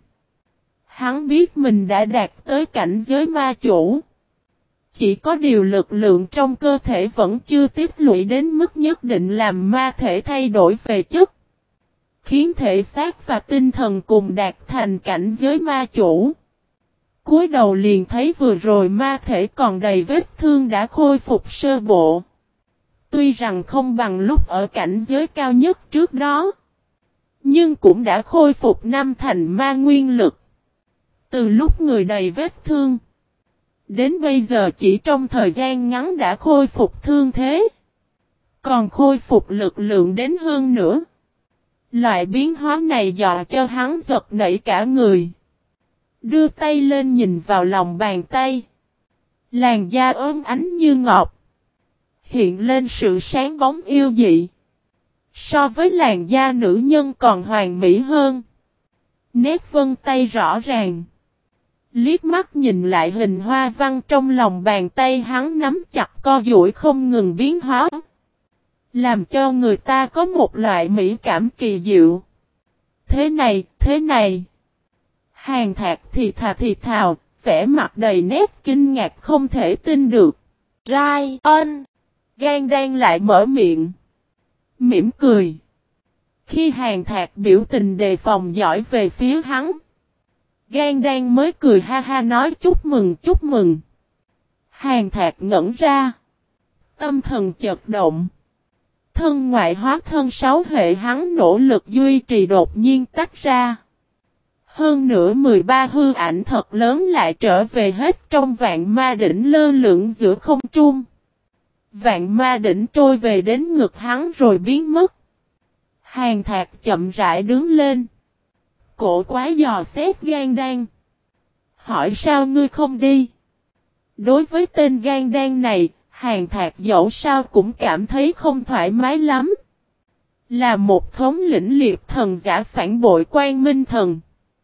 hắn biết mình đã đạt tới cảnh giới ma chủ. Chỉ có điều lực lượng trong cơ thể vẫn chưa tiếp lũy đến mức nhất định làm ma thể thay đổi về chất. Khiến thể xác và tinh thần cùng đạt thành cảnh giới ma chủ. Cúi đầu liền thấy vừa rồi ma thể còn đầy vết thương đã khôi phục sơ bộ. Tuy rằng không bằng lúc ở cảnh giới cao nhất trước đó. Nhưng cũng đã khôi phục năm thành ma nguyên lực. Từ lúc người đầy vết thương. Đến bây giờ chỉ trong thời gian ngắn đã khôi phục thương thế. Còn khôi phục lực lượng đến hơn nữa. Loại biến hóa này dọa cho hắn giật nảy cả người. Đưa tay lên nhìn vào lòng bàn tay. Làn da ốm ánh như ngọc. Hiện lên sự sáng bóng yêu dị. So với làn da nữ nhân còn hoàn mỹ hơn. Nét vân tay rõ ràng. Liếc mắt nhìn lại hình hoa văn trong lòng bàn tay hắn nắm chặt co duỗi không ngừng biến hóa. Làm cho người ta có một loại mỹ cảm kỳ diệu. Thế này. Hàn Thạc thì thào, vẻ mặt đầy nét kinh ngạc không thể tin được. Rai ân. Gan đang lại mở miệng. Mỉm cười. Khi Hàn Thạc biểu tình đề phòng dõi về phía hắn. Gan đang mới cười ha ha nói chúc mừng. Hàn Thạc ngẩn ra. Tâm thần chợt động. Thân ngoại hóa thân 6 hệ hắn nỗ lực duy trì đột nhiên tách ra. Hơn nữa 13 hư ảnh thật lớn lại trở về hết trong vạn ma đỉnh lơ lửng giữa không trung. Vạn ma đỉnh trôi về đến ngực hắn rồi biến mất. Hàn Thạc chậm rãi đứng lên. Cổ quá dò xét Gan Đan. Hỏi sao ngươi không đi? Đối với tên Gan Đan này, Hàn Thạc dẫu sao cũng cảm thấy không thoải mái lắm. Là một thống lĩnh liệt thần giả phản bội Quan Minh Thần.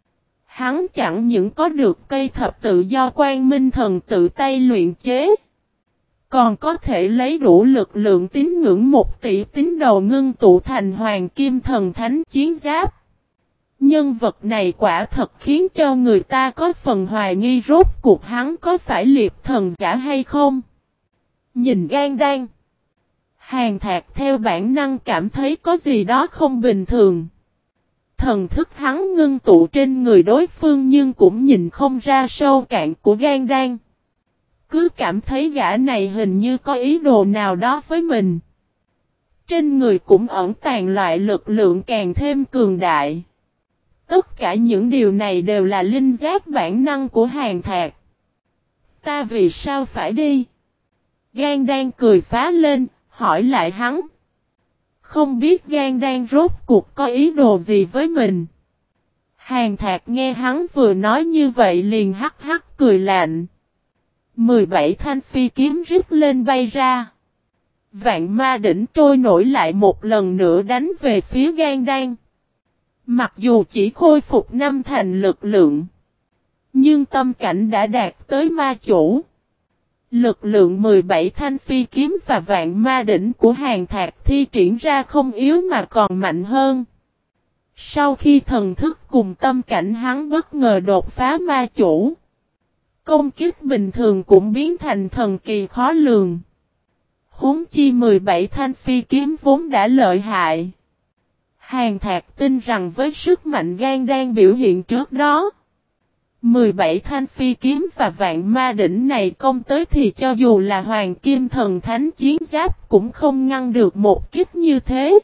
Hắn chẳng những có được cây thập tự do Quan Minh Thần tự tay luyện chế. Còn có thể lấy đủ lực lượng tín ngưỡng 1 tỷ tín đầu ngưng tụ thành Hoàng Kim Thần Thánh chiến giáp. Nhân vật này quả thật khiến cho người ta có phần hoài nghi rốt cuộc hắn có phải liệt thần giả hay không. Nhìn Gan Đan. Hàn Thạc theo bản năng cảm thấy có gì đó không bình thường. Thần thức hắn ngưng tụ trên người đối phương nhưng cũng nhìn không ra sâu cạn của Gan Đan. Cứ cảm thấy gã này hình như có ý đồ nào đó với mình. Trên người cũng ẩn tàng loại lực lượng càng thêm cường đại. Tất cả những điều này đều là linh giác bản năng của Hàn Thạc. Ta vì sao phải đi? Gan Đan cười phá lên, hỏi lại hắn. Không biết Gan Đan rốt cuộc có ý đồ gì với mình. Hàn Thạc nghe hắn vừa nói như vậy liền hắc hắc cười lạnh. 17 thanh phi kiếm rít lên bay ra. Vạn ma đỉnh trôi nổi lại một lần nữa đánh về phía Gan Đan. Mặc dù chỉ khôi phục 5 thành lực lượng. Nhưng tâm cảnh đã đạt tới ma chủ. Lực lượng 17 thanh phi kiếm và vạn ma đỉnh của Hàn Thạc thi triển ra không yếu mà còn mạnh hơn. Sau khi thần thức cùng tâm cảnh hắn bất ngờ đột phá ma chủ. Công kích bình thường cũng biến thành thần kỳ khó lường. Huống chi 17 thanh phi kiếm vốn đã lợi hại. Hàn Thạc tin rằng với sức mạnh Gan Đan biểu hiện trước đó. 17 thanh phi kiếm và vạn ma đỉnh này công tới thì cho dù là Hoàng Kim Thần Thánh chiến giáp cũng không ngăn được một kích như thế.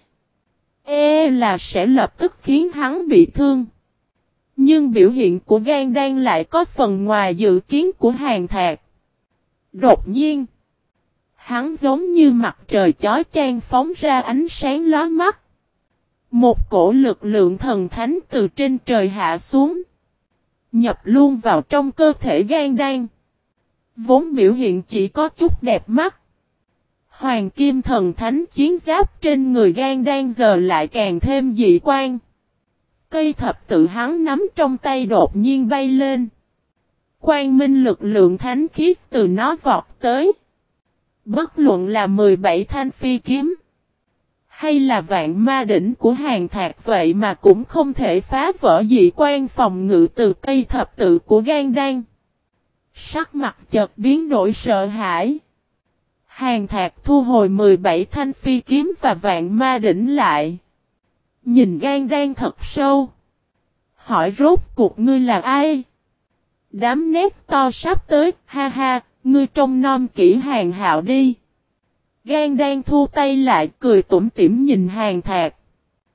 Là sẽ lập tức khiến hắn bị thương. Nhưng biểu hiện của Gan Đan lại có phần ngoài dự kiến của Hàn Thạc. Đột nhiên, hắn giống như mặt trời chói chang phóng ra ánh sáng lóa mắt. Một cổ lực lượng thần thánh từ trên trời hạ xuống. Nhập luôn vào trong cơ thể Gan Đan. Vốn biểu hiện chỉ có chút đẹp mắt. Hoàng Kim Thần Thánh chiến giáp trên người Gan Đan giờ lại càng thêm dị quan. Cây thập tự hắn nắm trong tay đột nhiên bay lên. Quang minh lực lượng thánh khiết từ nó vọt tới. Bất luận là 17 thanh phi kiếm. Hay là vạn ma đỉnh của Hàn Thạc vậy mà cũng không thể phá vỡ dị quan phòng ngự từ cây thập tự của Gan Đan. Sắc mặt chợt biến đổi sợ hãi. Hàn Thạc thu hồi 17 thanh phi kiếm và vạn ma đỉnh lại. Nhìn Gan Đan thật sâu. Hỏi rốt cuộc ngươi là ai? Đám nét to sắp tới, ha ha, ngươi trông nom kỹ Hàn Hạo đi. Gan Đan thu tay lại cười tủm tỉm nhìn Hàn Thạc.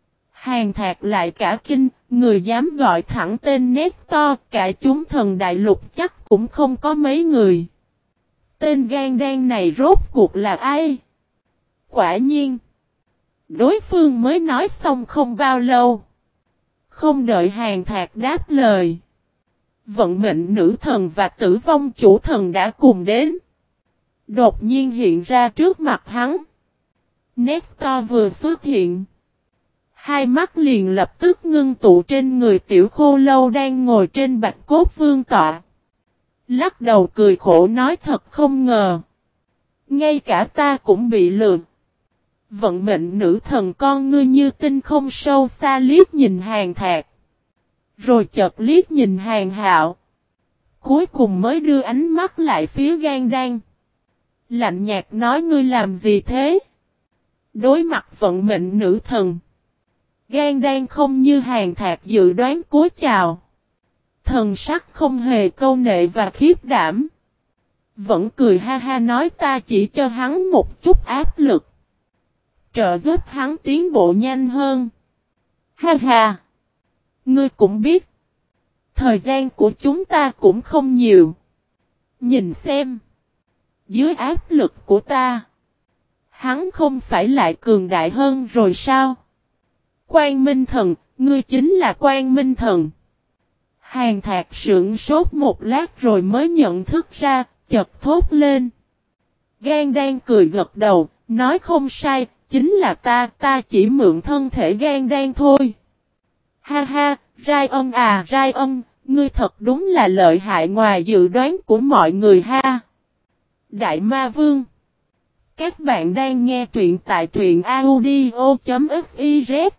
Hàn Thạc lại cả kinh, người dám gọi thẳng tên Nestor, cả chúng thần đại lục chắc cũng không có mấy người. Tên gan đen này rốt cuộc là ai? Quả nhiên, đối phương mới nói xong không bao lâu. Không đợi Hàn Thạc đáp lời, vận mệnh nữ thần và tử vong chủ thần đã cùng đến. Đột nhiên hiện ra trước mặt hắn. Nestor vừa xuất hiện, hai mắt liền lập tức ngưng tụ trên người tiểu khô lâu đang ngồi trên bạch cốt vương tọa. Lắc đầu cười khổ nói thật không ngờ. Ngay cả ta cũng bị lừa. Vận mệnh nữ thần con ngươi như tinh không sâu xa liếc nhìn Hàn Thạc. Rồi chợt liếc nhìn Hàn Hạo. Cuối cùng mới đưa ánh mắt lại phía Gan Đan. Lạnh nhạt nói ngươi làm gì thế? Đối mặt vận mệnh nữ thần. Gan Đan không như Hàn Thạc dự đoán cúi chào. Thần sắc không hề câu nệ và khiếp đảm. Vẫn cười ha ha nói ta chỉ cho hắn một chút áp lực. Trợ giúp hắn tiến bộ nhanh hơn. Ha ha. Ngươi cũng biết. Thời gian của chúng ta cũng không nhiều. Nhìn xem. Dưới áp lực của ta. Hắn không phải lại cường đại hơn rồi sao? Quang Minh Thần, ngươi chính là Quang Minh Thần. Hàn Thạc sững sốt một lát rồi mới nhận thức ra, chợt thốt lên. Gan Đan cười gật đầu, nói không sai, chính là ta chỉ mượn thân thể Gan Đan thôi. Ha ha, Ryan à Ryan, ngươi thật đúng là lợi hại ngoài dự đoán của mọi người ha. Đại Ma Vương. Các bạn đang nghe truyện tại truyện audio.fiz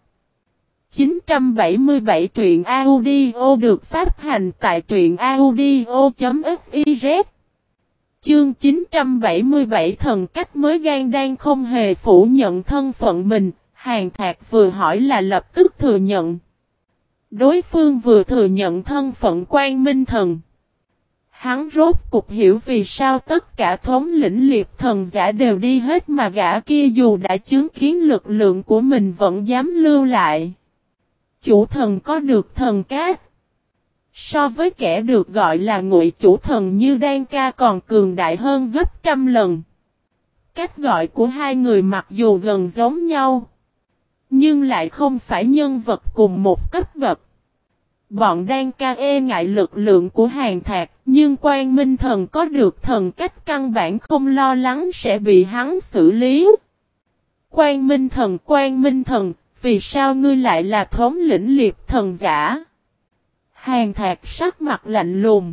977 truyện audio được phát hành tại truyện audio.fiz. Chương 977 thần cách mới Gan Đan không hề phủ nhận thân phận mình, Hàn Thạc vừa hỏi là lập tức thừa nhận. Đối phương vừa thừa nhận thân phận Quang Minh Thần. Hắn rốt cục hiểu vì sao tất cả thống lĩnh liệp thần giả đều đi hết mà gã kia dù đã chứng kiến lực lượng của mình vẫn dám lưu lại. Chủ thần có được thần cát. So với kẻ được gọi là ngụy chủ thần như Đan Ca còn cường đại hơn gấp trăm lần. Cách gọi của hai người mặc dù gần giống nhau, nhưng lại không phải nhân vật cùng một cấp bậc. Bọn Đan Ca e ngại lực lượng của Hàn Thạc, nhưng Quang Minh Thần có được thần cách căn bản không lo lắng sẽ bị hắn xử lý. Quang Minh Thần, vì sao ngươi lại là thống lĩnh liệp thần giả? Hàn Thạc sắc mặt lạnh lùng.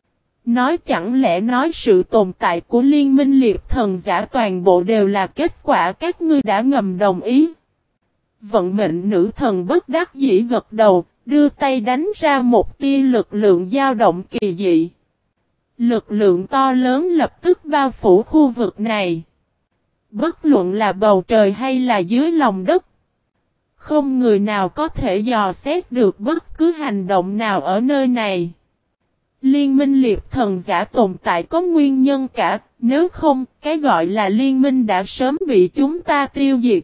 Nói chẳng lẽ nói sự tồn tại của liên minh liệp thần giả toàn bộ đều là kết quả các ngươi đã ngầm đồng ý. Vận mệnh nữ thần bất đắc dĩ gật đầu, đưa tay đánh ra một tia lực lượng dao động kỳ dị. Lực lượng to lớn lập tức bao phủ khu vực này. Bất luận là bầu trời hay là dưới lòng đất. Không người nào có thể dò xét được bất cứ hành động nào ở nơi này. Liên minh liệp thần giả tồn tại có nguyên nhân cả, nếu không, cái gọi là liên minh đã sớm bị chúng ta tiêu diệt.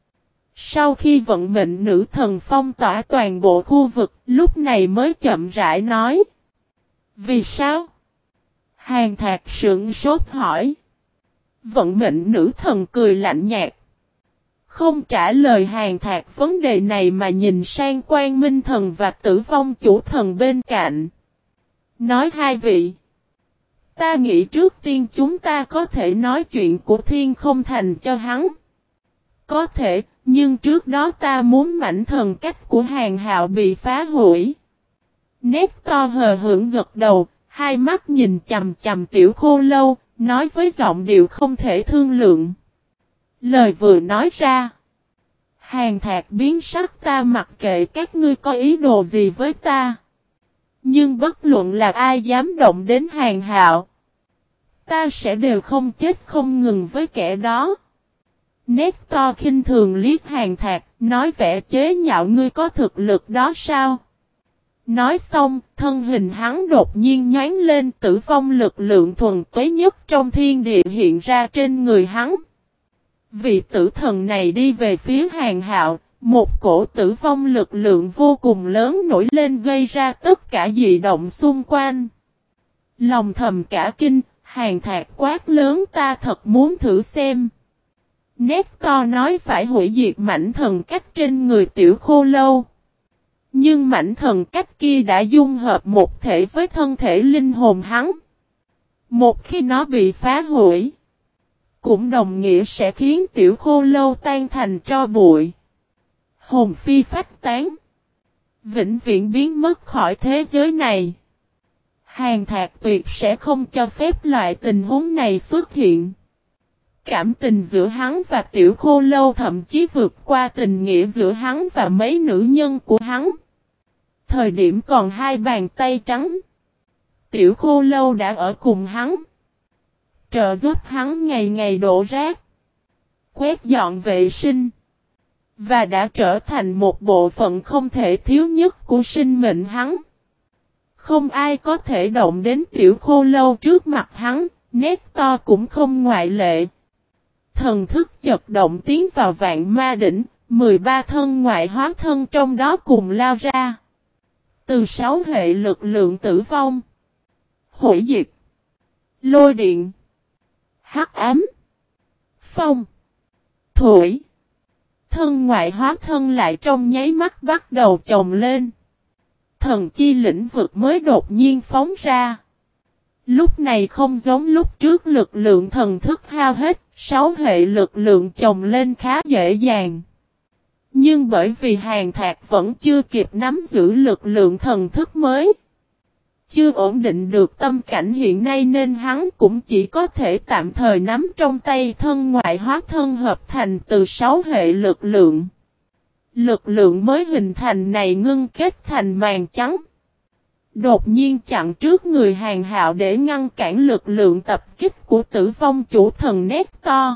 Sau khi vận mệnh nữ thần phong tỏa toàn bộ khu vực, lúc này mới chậm rãi nói. Vì sao? Hàn Thạc sững sốt hỏi. Vận mệnh nữ thần cười lạnh nhạt. Không trả lời Hàn Thạc vấn đề này mà nhìn sang Quang Minh Thần và Tử Vong chủ thần bên cạnh. Nói hai vị. Ta nghĩ trước tiên chúng ta có thể nói chuyện của Thiên Không Thành cho hắn. Có thể, nhưng trước đó ta muốn mảnh thần cách của Hàn Hạo bị phá hủy. Nestor hờ hững gật đầu, hai mắt nhìn chằm chằm tiểu khô lâu, nói với giọng điệu không thể thương lượng. Lời vừa nói ra. Hàn Thạc biến sắc ta mặc kệ các ngươi có ý đồ gì với ta. Nhưng bất luận là ai dám động đến Hàn Hạo. Ta sẽ đều không chết không ngừng với kẻ đó. Nestor khinh thường liếc Hàn Thạc, nói vẻ chế nhạo ngươi có thực lực đó sao? Nói xong, thân hình hắn đột nhiên nhoáng lên tử vong lực lượng thuần tuế nhất trong thiên địa hiện ra trên người hắn. Vị tử thần này đi về phía Hàn Hạo, Một cổ tử vong lực lượng vô cùng lớn nổi lên gây ra tất cả dị động xung quanh. Lòng thầm cả kinh, Hàn Thạc quát lớn ta thật muốn thử xem. Nector nói phải hủy diệt mảnh thần cách trên người Tiểu Khô Lâu. Nhưng mảnh thần cách kia đã dung hợp một thể với thân thể linh hồn hắn. Một khi nó bị phá hủy, cũng đồng nghĩa sẽ khiến Tiểu Khô Lâu tan thành tro bụi. Hồn phi phách tán, vĩnh viễn biến mất khỏi thế giới này. Hàn Thạc tuyệt sẽ không cho phép loại tình huống này xuất hiện. Cảm tình giữa hắn và Tiểu Khô Lâu thậm chí vượt qua tình nghĩa giữa hắn và mấy nữ nhân của hắn. Thời điểm còn hai bàn tay trắng, Tiểu Khô Lâu đã ở cùng hắn, trợ giúp hắn ngày ngày đổ rác, quét dọn vệ sinh, và đã trở thành một bộ phận không thể thiếu nhất của sinh mệnh hắn. Không ai có thể động đến Tiểu Khô Lâu trước mặt hắn, Nector cũng không ngoại lệ. Thần thức chật động tiến vào vạn ma đỉnh, 13 thân ngoại hóa thân trong đó cùng lao ra. Từ 6 hệ lực lượng tử vong, hủy diệt, lôi điện, hắc ám, phong, thủy. Thân ngoại hóa thân lại trong nháy mắt bắt đầu chồng lên. Thần chi lĩnh vực mới đột nhiên phóng ra. Lúc này không giống lúc trước lực lượng thần thức hao hết, 6 hệ lực lượng chồng lên khá dễ dàng. Nhưng bởi vì Hàn Thạc vẫn chưa kịp nắm giữ lực lượng thần thức mới, chưa ổn định được tâm cảnh hiện nay nên hắn cũng chỉ có thể tạm thời nắm trong tay thân ngoại hóa thân hợp thành từ 6 hệ lực lượng. Lực lượng mới hình thành này ngưng kết thành màn trắng. Đột nhiên chặn trước người Hàn Hạo để ngăn cản lực lượng tập kích của tử vong chủ thần Nector.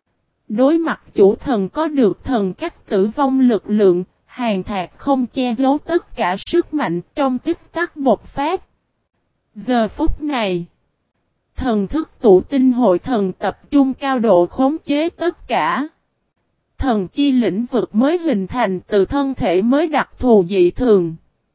Đối mặt chủ thần có được thần cách tử vong lực lượng, Hàn Thạc không che giấu tất cả sức mạnh trong tích tắc bộc phát. Giờ phút này, thần thức tụ tinh hội thần tập trung cao độ khống chế tất cả. Thần chi lĩnh vực mới hình thành từ thân thể mới đặc thù dị thường.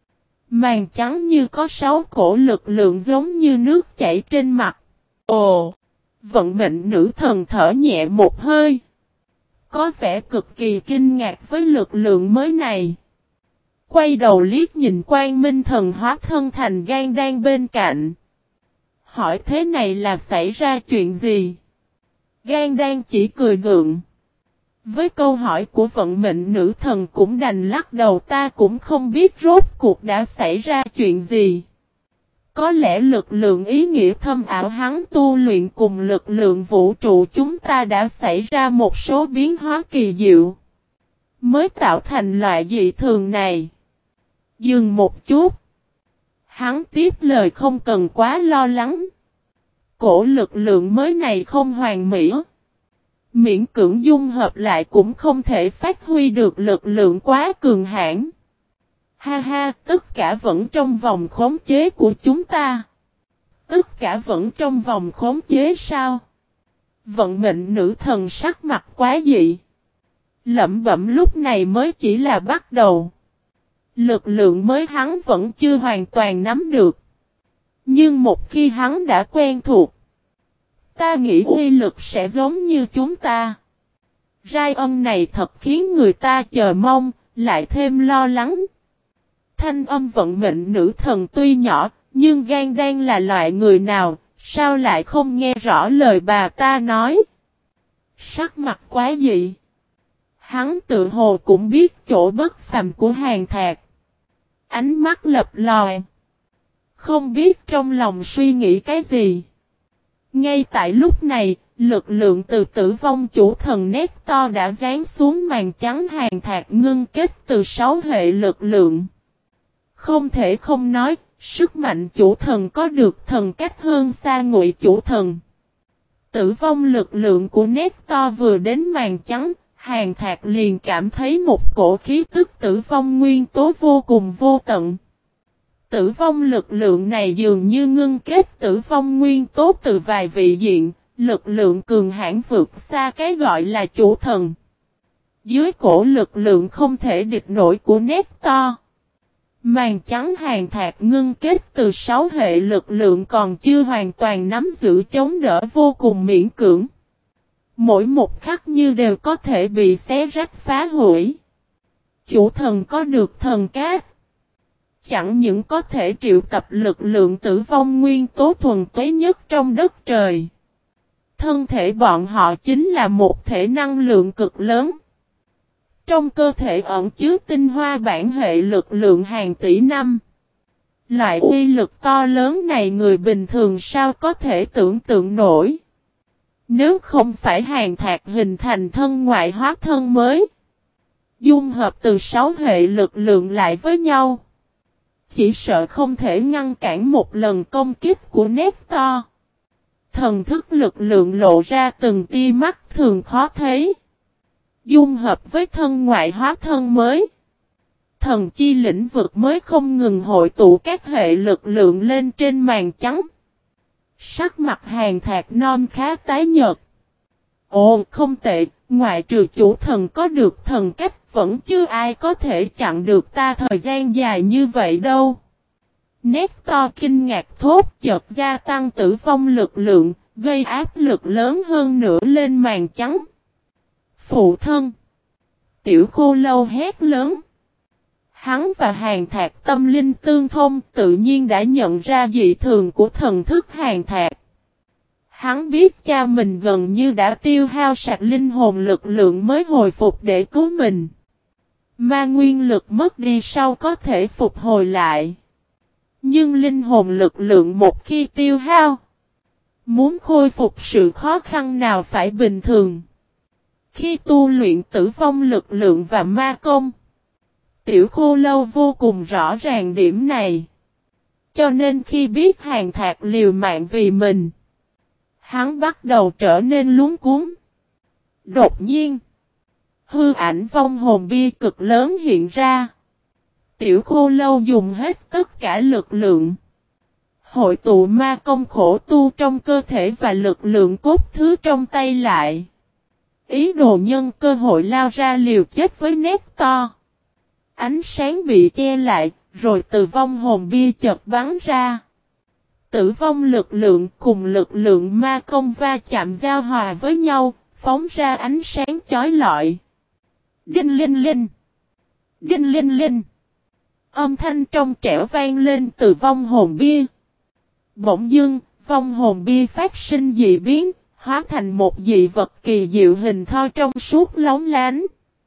Màn trắng như có 6 cổ lực lượng giống như nước chảy trên mặt. Ồ! Vận mệnh nữ thần thở nhẹ một hơi. Có vẻ cực kỳ kinh ngạc với lực lượng mới này. Quay đầu liếc nhìn Quang Minh thần hóa thân thành gan đang bên cạnh. Hỏi thế này là xảy ra chuyện gì? Gan đang chỉ cười gượng. Với câu hỏi của vận mệnh nữ thần cũng đành lắc đầu ta cũng không biết rốt cuộc đã xảy ra chuyện gì. Có lẽ lực lượng ý nghĩa thâm ảo hắn tu luyện cùng lực lượng vũ trụ chúng ta đã xảy ra một số biến hóa kỳ diệu. Mới tạo thành loại dị thường này. Dừng một chút. Hắn tiếp lời không cần quá lo lắng. Cổ lực lượng mới này không hoàn mỹ. Miễn cưỡng dung hợp lại cũng không thể phát huy được lực lượng quá cường hãn. Ha ha, tất cả vẫn trong vòng khống chế của chúng ta. Tất cả vẫn trong vòng khống chế sao? Vận mệnh nữ thần sắc mặt quá dị. Lẩm bẩm lúc này mới chỉ là bắt đầu. Lực lượng mới hắn vẫn chưa hoàn toàn nắm được. Nhưng một khi hắn đã quen thuộc, ta nghĩ uy lực sẽ giống như chúng ta. Ryan này thật khiến người ta chờ mong, lại thêm lo lắng. Thanh âm vận mệnh nữ thần tuy nhỏ, nhưng gan đang là loại người nào, sao lại không nghe rõ lời bà ta nói. Sắc mặt quá dị. Hắn tự hồ cũng biết chỗ bất phàm của Hàn Thạc. Ánh mắt lập lòi. Không biết trong lòng suy nghĩ cái gì. Ngay tại lúc này, lực lượng từ tử vong chủ thần Nector đã giáng xuống màn trắng Hàn Thạc ngưng kết từ 6 hệ lực lượng. Không thể không nói, sức mạnh chủ thần có được thần cách hơn xa Ngụy chủ thần. Tử vong lực lượng của Nector vừa đến màn trắng, Hàn Thạc liền cảm thấy một cổ khí tức tử vong nguyên tố vô cùng vô tận. Tử vong lực lượng này dường như ngưng kết tử vong nguyên tố từ vài vị diện, lực lượng cường hãn vượt xa cái gọi là chủ thần. Dưới cổ lực lượng không thể địch nổi của Nectar. Màn trắng hàng thạc ngưng kết từ 6 hệ lực lượng còn chưa hoàn toàn nắm giữ chống đỡ vô cùng miễn cưỡng. Mỗi một khắc như đều có thể bị xé rách phá hủy. Chủ thần có được thần cát. Chẳng những có thể triệu tập lực lượng tử vong nguyên tố thuần túy nhất trong đất trời. Thân thể bọn họ chính là một thể năng lượng cực lớn. Trong cơ thể ẩn chứa tinh hoa bản hệ lực lượng hàng tỷ năm. Loại uy lực to lớn này người bình thường sao có thể tưởng tượng nổi. Nếu không phải hàng thạc hình thành thân ngoại hóa thân mới. Dung hợp từ 6 hệ lực lượng lại với nhau. Chỉ sợ không thể ngăn cản một lần công kích của Nectar. Thần thức lực lượng lộ ra từng tia mắt thường khó thấy. Dung hợp với thân ngoại hóa thân mới. Thần chi lĩnh vực mới không ngừng hội tụ các hệ lực lượng lên trên màn trắng. Sắc mặt hàng thạc non khá tái nhợt. Ồ, không tệ, ngoại trừ chủ thần có được thần cách vẫn chưa ai có thể chặn được ta thời gian dài như vậy đâu. Nectar kinh ngạc thốt chợt gia tăng tử vong lực lượng, gây áp lực lớn hơn nữa lên màn trắng. Phụ thân. Tiểu Khô Lâu hét lớn. Hắn và hàng thạc tâm linh tương thông tự nhiên đã nhận ra dị thường của thần thức hàng thạc. Hắn biết cha mình gần như đã tiêu hao sạch linh hồn lực lượng mới hồi phục để cứu mình. Ma nguyên lực mất đi sau có thể phục hồi lại. Nhưng linh hồn lực lượng một khi tiêu hao, muốn khôi phục sự khó khăn nào phải bình thường. Khi tu luyện tử vong lực lượng và ma công, Tiểu Khô Lâu vô cùng rõ ràng điểm này. Cho nên khi biết hàng thạc liều mạng vì mình, hắn bắt đầu trở nên luống cuống. Đột nhiên, hư ảnh vong hồn bia cực lớn hiện ra. Tiểu Khô Lâu dùng hết tất cả lực lượng. Hội tụ ma công khổ tu trong cơ thể và lực lượng cốt thứ trong tay lại. Ý đồ nhân cơ hội lao ra liều chết với Nectar. Ánh sáng bị che lại, rồi từ vong hồn bia chợt bắn ra. Tử vong lực lượng cùng lực lượng ma công va chạm giao hòa với nhau, phóng ra ánh sáng chói lọi. Đinh linh linh. Đinh linh linh. Âm thanh trong trẻo vang lên từ vong hồn bia. Bỗng dưng, vong hồn bia phát sinh dị biến, hóa thành một dị vật kỳ diệu hình thoi trong suốt lóng lánh.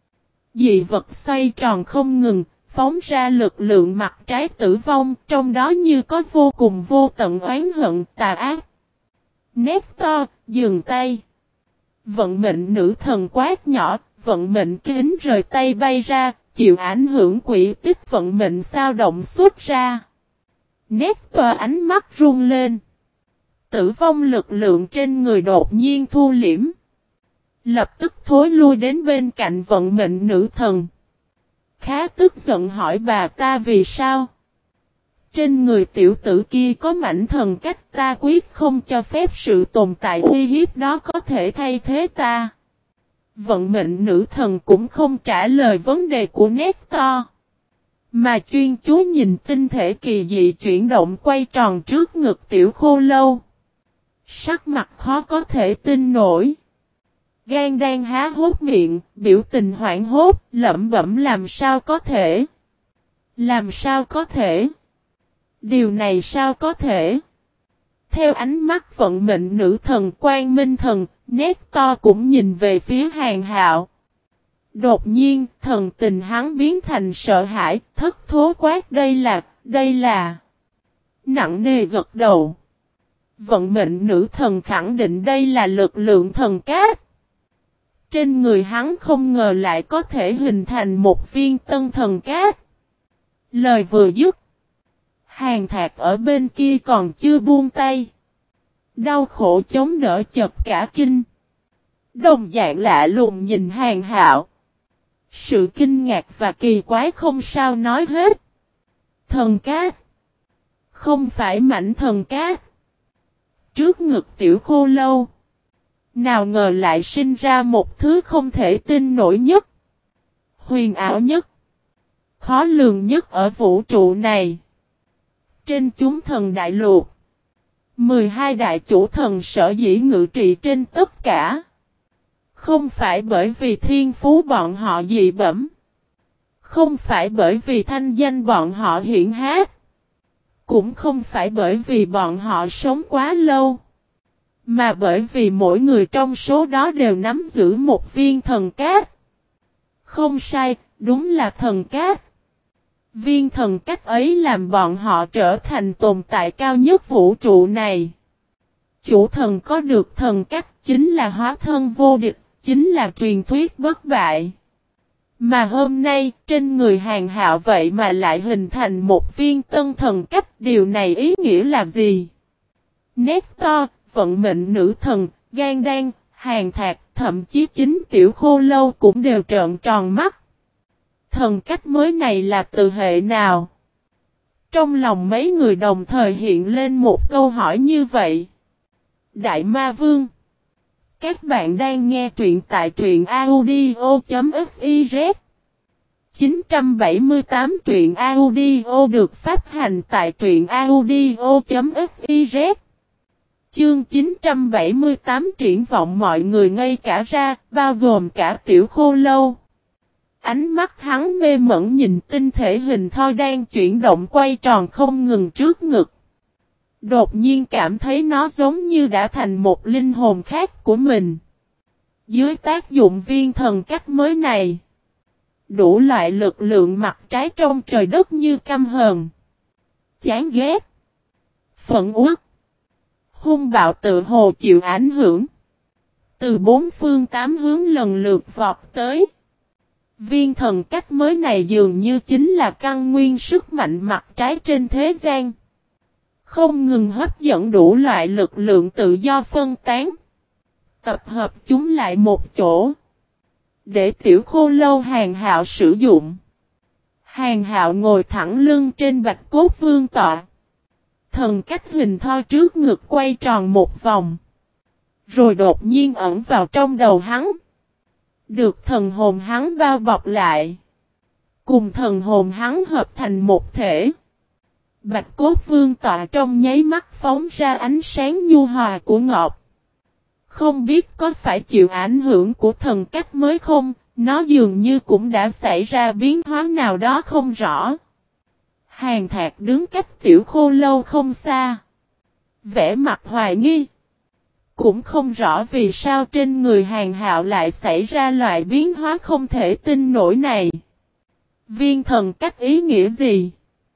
Dị vật xoay tròn không ngừng, phóng ra lực lượng mặt trái tử vong, trong đó như có vô cùng vô tận oán hận tà ác. Nectar, dừng tay. Vận mệnh nữ thần quát nhỏ, vận mệnh kính rời tay bay ra, chịu ảnh hưởng quỷ tích vận mệnh sao động xuất ra. Nectar ánh mắt run lên. Tử vong lực lượng trên người đột nhiên thu liễm. Lập tức thối lui đến bên cạnh vận mệnh nữ thần. Khá tức giận hỏi bà ta vì sao. Trên người tiểu tử kia có mảnh thần cách, ta quyết không cho phép sự tồn tại uy hiếp đó có thể thay thế ta. Vận mệnh nữ thần cũng không trả lời vấn đề của Nectar, mà chuyên chú nhìn tinh thể kỳ dị chuyển động quay tròn trước ngực Tiểu Khô Lâu. Sắc mặt khó có thể tin nổi. Gan đang há hốt miệng, biểu tình hoảng hốt, lẩm bẩm làm sao có thể. Làm sao có thể. Điều này sao có thể. Theo ánh mắt vận mệnh nữ thần Quan Minh Thần, Nectar cũng nhìn về phía Hàn Hạo. Đột nhiên, thần tình hắn biến thành sợ hãi, thất thố quát đây là. Nặng nề gật đầu. Vận mệnh nữ thần khẳng định đây là lực lượng thần cát. Trên người hắn không ngờ lại có thể hình thành một viên tân thần cát. Lời vừa dứt. Hàn Thạc ở bên kia còn chưa buông tay. Đau khổ chống đỡ chật cả kinh. Đồng dạng lạ lùng nhìn Hàn Hạo. Sự kinh ngạc và kỳ quái không sao nói hết. Thần cát. Không phải mảnh thần cát. Trước ngực Tiểu Khô Lâu. Nào ngờ lại sinh ra một thứ không thể tin nổi nhất. huyền ảo nhất, khó lường nhất ở vũ trụ này. Trên chúng thần đại lục, 12 đại chủ thần sở dĩ ngự trị trên tất cả. Không phải bởi vì thiên phú bọn họ dị bẩm, không phải bởi vì thanh danh bọn họ hiển hách, cũng không phải bởi vì bọn họ sống quá lâu, mà bởi vì mỗi người trong số đó đều nắm giữ một viên thần cát. Không sai, đúng là thần cát. Viên thần cát ấy làm bọn họ trở thành tồn tại cao nhất vũ trụ này. Chủ thần có được thần cát chính là hóa thân vô địch, chính là truyền thuyết bất bại. Mà hôm nay, trên người Hàn Hạo vậy mà lại hình thành một viên tân thần cát, điều này ý nghĩa là gì? Nectar, vận mệnh nữ thần, Gan Đan, Hàn Thạc, thậm chí chính Tiểu Khô Lâu cũng đều trợn tròn mắt. Thần cách mới này là từ hệ nào? Trong lòng mấy người đồng thời hiện lên một câu hỏi như vậy. Đại Ma Vương, các bạn đang nghe truyện tại truyện audio.fiz. 978 truyện audio được phát hành tại truyện audio.fiz. Chương 978 triển vọng mọi người ngây cả ra, bao gồm cả Tiểu Khô Lâu. Ánh mắt hắn mê mẩn nhìn tinh thể hình thoi đang chuyển động quay tròn không ngừng trước ngực. Đột nhiên cảm thấy nó giống như đã thành một linh hồn khác của mình. Dưới tác dụng viên thần cách mới này, đủ loại lực lượng mặt trái trong trời đất như căm hờn, chán ghét, phẫn uất, hung bạo tự hồ chịu ảnh hưởng. Từ bốn phương tám hướng lần lượt vọt tới. Viên thần cách mới này dường như chính là căn nguyên sức mạnh mặt trái trên thế gian. Không ngừng hấp dẫn đủ loại lực lượng tự do phân tán. Tập hợp chúng lại một chỗ. Để Tiểu Khô Lâu Hàn Hạo sử dụng. Hàn Hạo ngồi thẳng lưng trên bạch cốt vương tọa. Thần cách hình thoi trước ngực quay tròn một vòng. Rồi đột nhiên ẩn vào trong đầu hắn. Được thần hồn hắn bao bọc lại. Cùng thần hồn hắn hợp thành một thể. Bạch cốt vương tọa trong nháy mắt phóng ra ánh sáng nhu hòa của ngọc. Không biết có phải chịu ảnh hưởng của thần cách mới không, nó dường như cũng đã xảy ra biến hóa nào đó không rõ. Hàn Thạc đứng cách Tiểu Khô Lâu không xa. Vẻ mặt hoài nghi. Cũng không rõ vì sao trên người Hàn Hạo lại xảy ra loại biến hóa không thể tin nổi này. Viên thần cách ý nghĩa gì?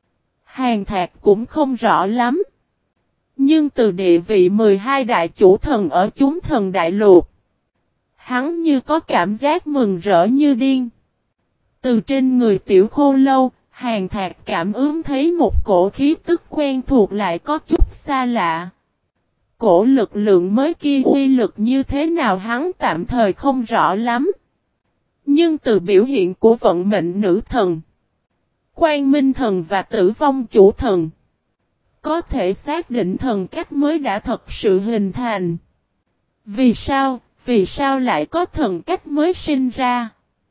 Hàn Thạc cũng không rõ lắm. Nhưng từ địa vị 12 đại chủ thần ở chúng thần đại lục, hắn như có cảm giác mừng rỡ như điên. Từ trên người Tiểu Khô Lâu, Hàn Thạc cảm ứng thấy một cổ khí tức quen thuộc lại có chút xa lạ. Cổ lực lượng mới kia uy lực như thế nào hắn tạm thời không rõ lắm. Nhưng từ biểu hiện của vận mệnh nữ thần, Quang Minh thần và Tử Vong chủ thần, có thể xác định thần cách mới đã thật sự hình thành. Vì sao? Vì sao lại có thần cách mới sinh ra?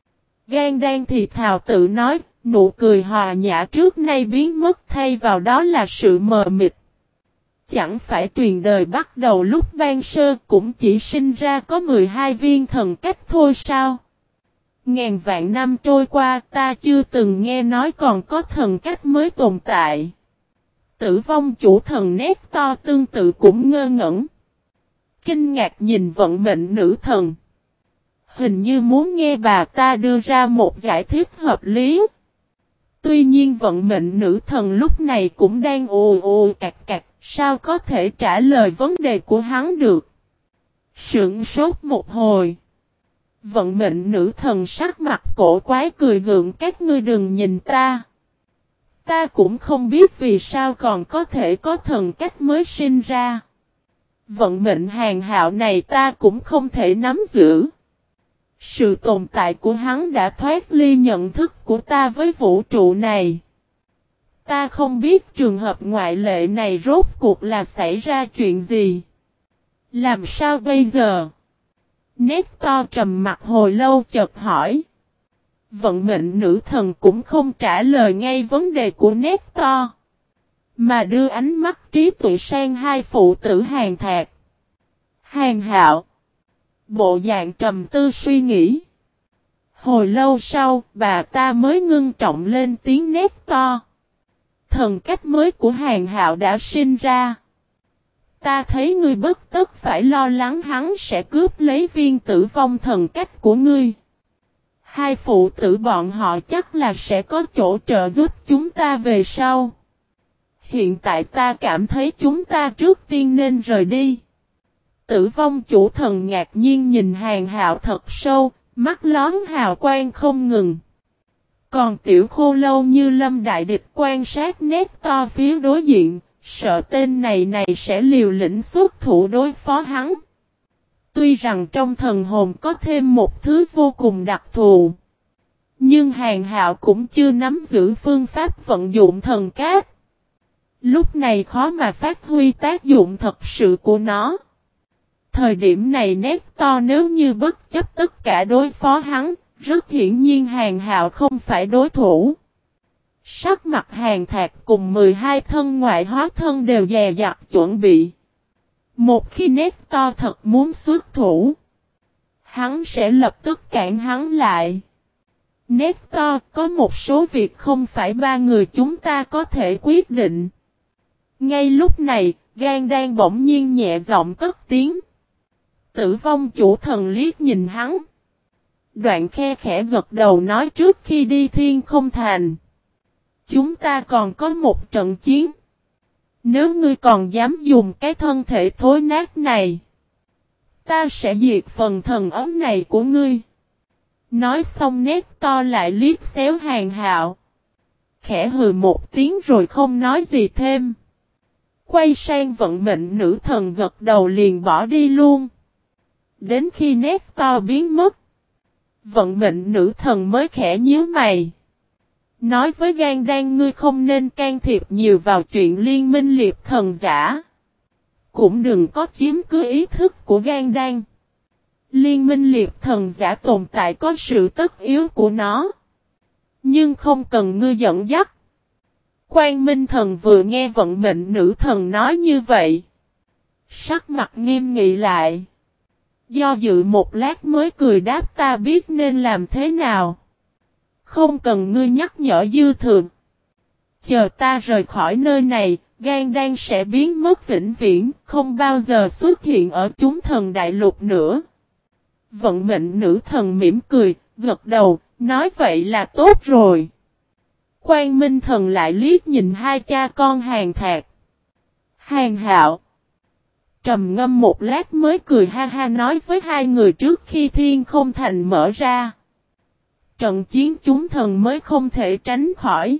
Gan Đan thì thào tự nói, nụ cười hòa nhã trước nay biến mất thay vào đó là sự mờ mịt. Chẳng phải truyền đời bắt đầu lúc ban sơ cũng chỉ sinh ra có 12 viên thần cách thôi sao? Ngàn vạn năm trôi qua ta chưa từng nghe nói còn có thần cách mới tồn tại. Tử Vong chủ thần nét to tương tự cũng ngơ ngẩn. Kinh ngạc nhìn vận mệnh nữ thần. Hình như muốn nghe bà ta đưa ra một giải thích hợp lý. Tuy nhiên vận mệnh nữ thần lúc này cũng đang ồ ồ cạc cạc, sao có thể trả lời vấn đề của hắn được. Sững sốt một hồi. Vận mệnh nữ thần sắc mặt cổ quái cười gượng, các ngươi đừng nhìn ta. Ta cũng không biết vì sao còn có thể có thần cách mới sinh ra. Vận mệnh Hàn Hạo này ta cũng không thể nắm giữ. Sự tồn tại của hắn đã thoát ly nhận thức của ta với vũ trụ này. Ta không biết trường hợp ngoại lệ này rốt cuộc là xảy ra chuyện gì. Làm sao bây giờ? Nét to trầm mặt hồi lâu chợt hỏi. Vận mệnh nữ thần cũng không trả lời ngay vấn đề của Nestor, mà đưa ánh mắt trí tuệ sang hai phụ tử Hàn Thạc, Hàn Hạo. Bộ dạng trầm tư suy nghĩ. Hồi lâu sau, bà ta mới ngưng trọng lên tiếng Nestor. Thần cách mới của Hàn Hạo đã sinh ra. Ta thấy ngươi bất tất phải lo lắng hắn sẽ cướp lấy viên tử vong thần cách của ngươi. Hai phụ tử bọn họ chắc là sẽ có chỗ trợ giúp chúng ta về sau. Hiện tại ta cảm thấy chúng ta trước tiên nên rời đi. Tử vong chủ thần ngạc nhiên nhìn Hàn Hạo thật sâu, mắt lón hào quang không ngừng. Còn tiểu khô lâu như lâm đại địch quan sát Nestor phía đối diện, sợ tên này sẽ liều lĩnh xuất thủ đối phó hắn. Tuy rằng trong thần hồn có thêm một thứ vô cùng đặc thù, nhưng Hàn Hạo cũng chưa nắm giữ phương pháp vận dụng thần cát. Lúc này khó mà phát huy tác dụng thật sự của nó. Thời điểm này Nestor nếu như bất chấp tất cả đối phó hắn, rất hiển nhiên Hàn Hạo không phải đối thủ. Sắc mặt Hàn Thạc cùng 12 thân ngoại hóa thân đều dè dặt chuẩn bị. Một khi Nestor thật muốn xuất thủ, hắn sẽ lập tức cản hắn lại. Nestor, có một số việc không phải ba người chúng ta có thể quyết định. Ngay lúc này, Gan đang bỗng nhiên nhẹ giọng cất tiếng. Tử vong chủ thần liếc nhìn hắn. Đoạn khe khẽ gật đầu nói trước khi đi Thiên Không Thành. Chúng ta còn có một trận chiến. Nếu ngươi còn dám dùng cái thân thể thối nát này, ta sẽ diệt phần thần ấm này của ngươi. Nói xong Nestor lại liếc xéo Hàn Hạo. Khẽ hừ một tiếng rồi không nói gì thêm. Quay sang vận mệnh nữ thần gật đầu liền bỏ đi luôn. Đến khi Nestor biến mất, vận mệnh nữ thần mới khẽ nhíu mày. Nói với Gan Đan ngươi không nên can thiệp nhiều vào chuyện liên minh liệp thần giả. Cũng đừng có chiếm cứ ý thức của Gan Đan. Liên minh liệp thần giả tồn tại có sự tất yếu của nó. Nhưng không cần ngươi dẫn dắt. Quang Minh thần vừa nghe vận mệnh nữ thần nói như vậy, sắc mặt nghiêm nghị lại. Do dự một lát mới cười đáp ta biết nên làm thế nào. Không cần ngươi nhắc nhở dư thừa. Chờ ta rời khỏi nơi này, Gan Đan sẽ biến mất vĩnh viễn, không bao giờ xuất hiện ở chúng thần đại lục nữa. Vận mệnh nữ thần mỉm cười, gật đầu, nói vậy là tốt rồi. Quang Minh thần lại liếc nhìn hai cha con Hàn Thạc, Hàn Hạo. Trầm ngâm một lát mới cười ha ha nói với hai người trước khi Thiên Không Thành mở ra. Trận chiến chúng thần mới không thể tránh khỏi.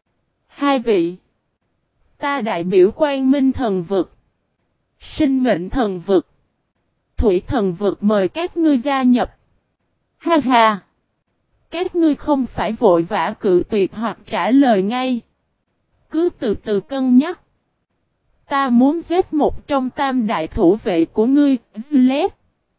Hai vị, ta đại biểu Quang Minh thần vực, Sinh mệnh thần vực, Thủy thần vực mời các ngươi gia nhập. Ha ha! Các ngươi không phải vội vã cự tuyệt hoặc trả lời ngay. Cứ từ từ cân nhắc. Ta muốn giết một trong tam đại thủ vệ của ngươi, Zlet.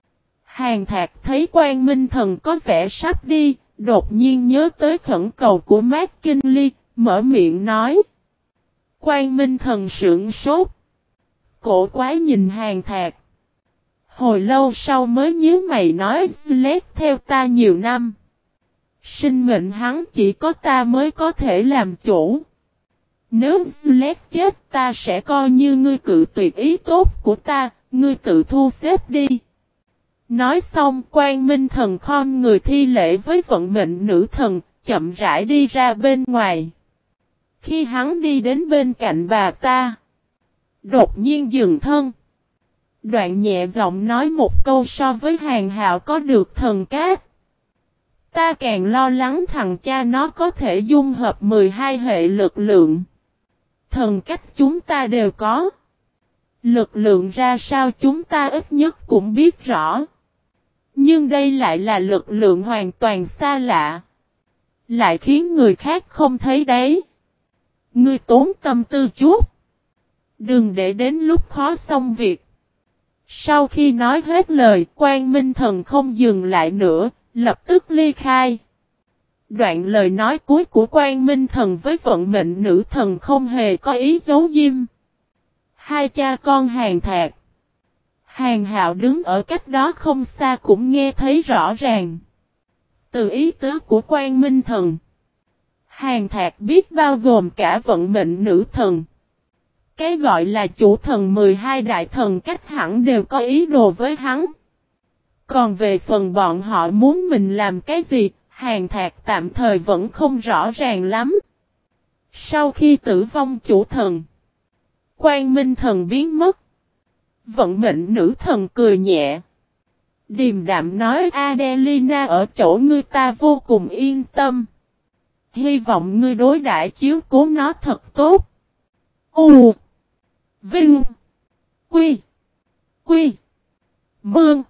Hàn Thạc thấy Quang Minh thần có vẻ sắp đi, đột nhiên nhớ tới khẩn cầu của Mạc Kinh Ly, mở miệng nói. Quang Minh thần sững sốt. Cổ quái nhìn Hàn Thạc. Hồi lâu sau mới nhíu mày nói Zlet theo ta nhiều năm. Sinh mệnh hắn chỉ có ta mới có thể làm chủ. Nếu Zlet chết ta sẽ coi như ngươi cự tuyệt ý tốt của ta, ngươi tự thu xếp đi. Nói xong Quang Minh thần khom người thi lễ với vận mệnh nữ thần, chậm rãi đi ra bên ngoài. Khi hắn đi đến bên cạnh bà ta, đột nhiên dừng thân. Đoạn nhẹ giọng nói một câu so với Hàn Hạo có được thần cát. Ta càng lo lắng thằng cha nó có thể dung hợp 12 hệ lực lượng. Thần cách chúng ta đều có. Lực lượng ra sao chúng ta ít nhất cũng biết rõ. Nhưng đây lại là lực lượng hoàn toàn xa lạ. Lại khiến người khác không thấy đấy. Ngươi tốn tâm tư chút. Đừng để đến lúc khó xong việc. Sau khi nói hết lời, Quang Minh thần không dừng lại nữa, lập tức ly khai. Đoạn lời nói cuối của Quang Minh Thần với vận mệnh nữ thần không hề có ý giấu diếm. Hai cha con Hàn Thạc, Hàn Hạo đứng ở cách đó không xa cũng nghe thấy rõ ràng. Từ ý tứ của Quang Minh Thần, Hàn Thạc biết bao gồm cả vận mệnh nữ thần. Cái gọi là chủ thần 12 đại thần cách hẳn đều có ý đồ với hắn. Còn về phần bọn họ muốn mình làm cái gì, Hàn Thạc tạm thời vẫn không rõ ràng lắm. Sau khi tử vong chủ thần, Quang Minh Thần biến mất. Vận mệnh nữ thần cười nhẹ, điềm đạm nói: Adelina ở chỗ ngươi ta vô cùng yên tâm. Hy vọng ngươi đối đãi chiếu cố nó thật tốt. U Vinh Quy Quy Mương.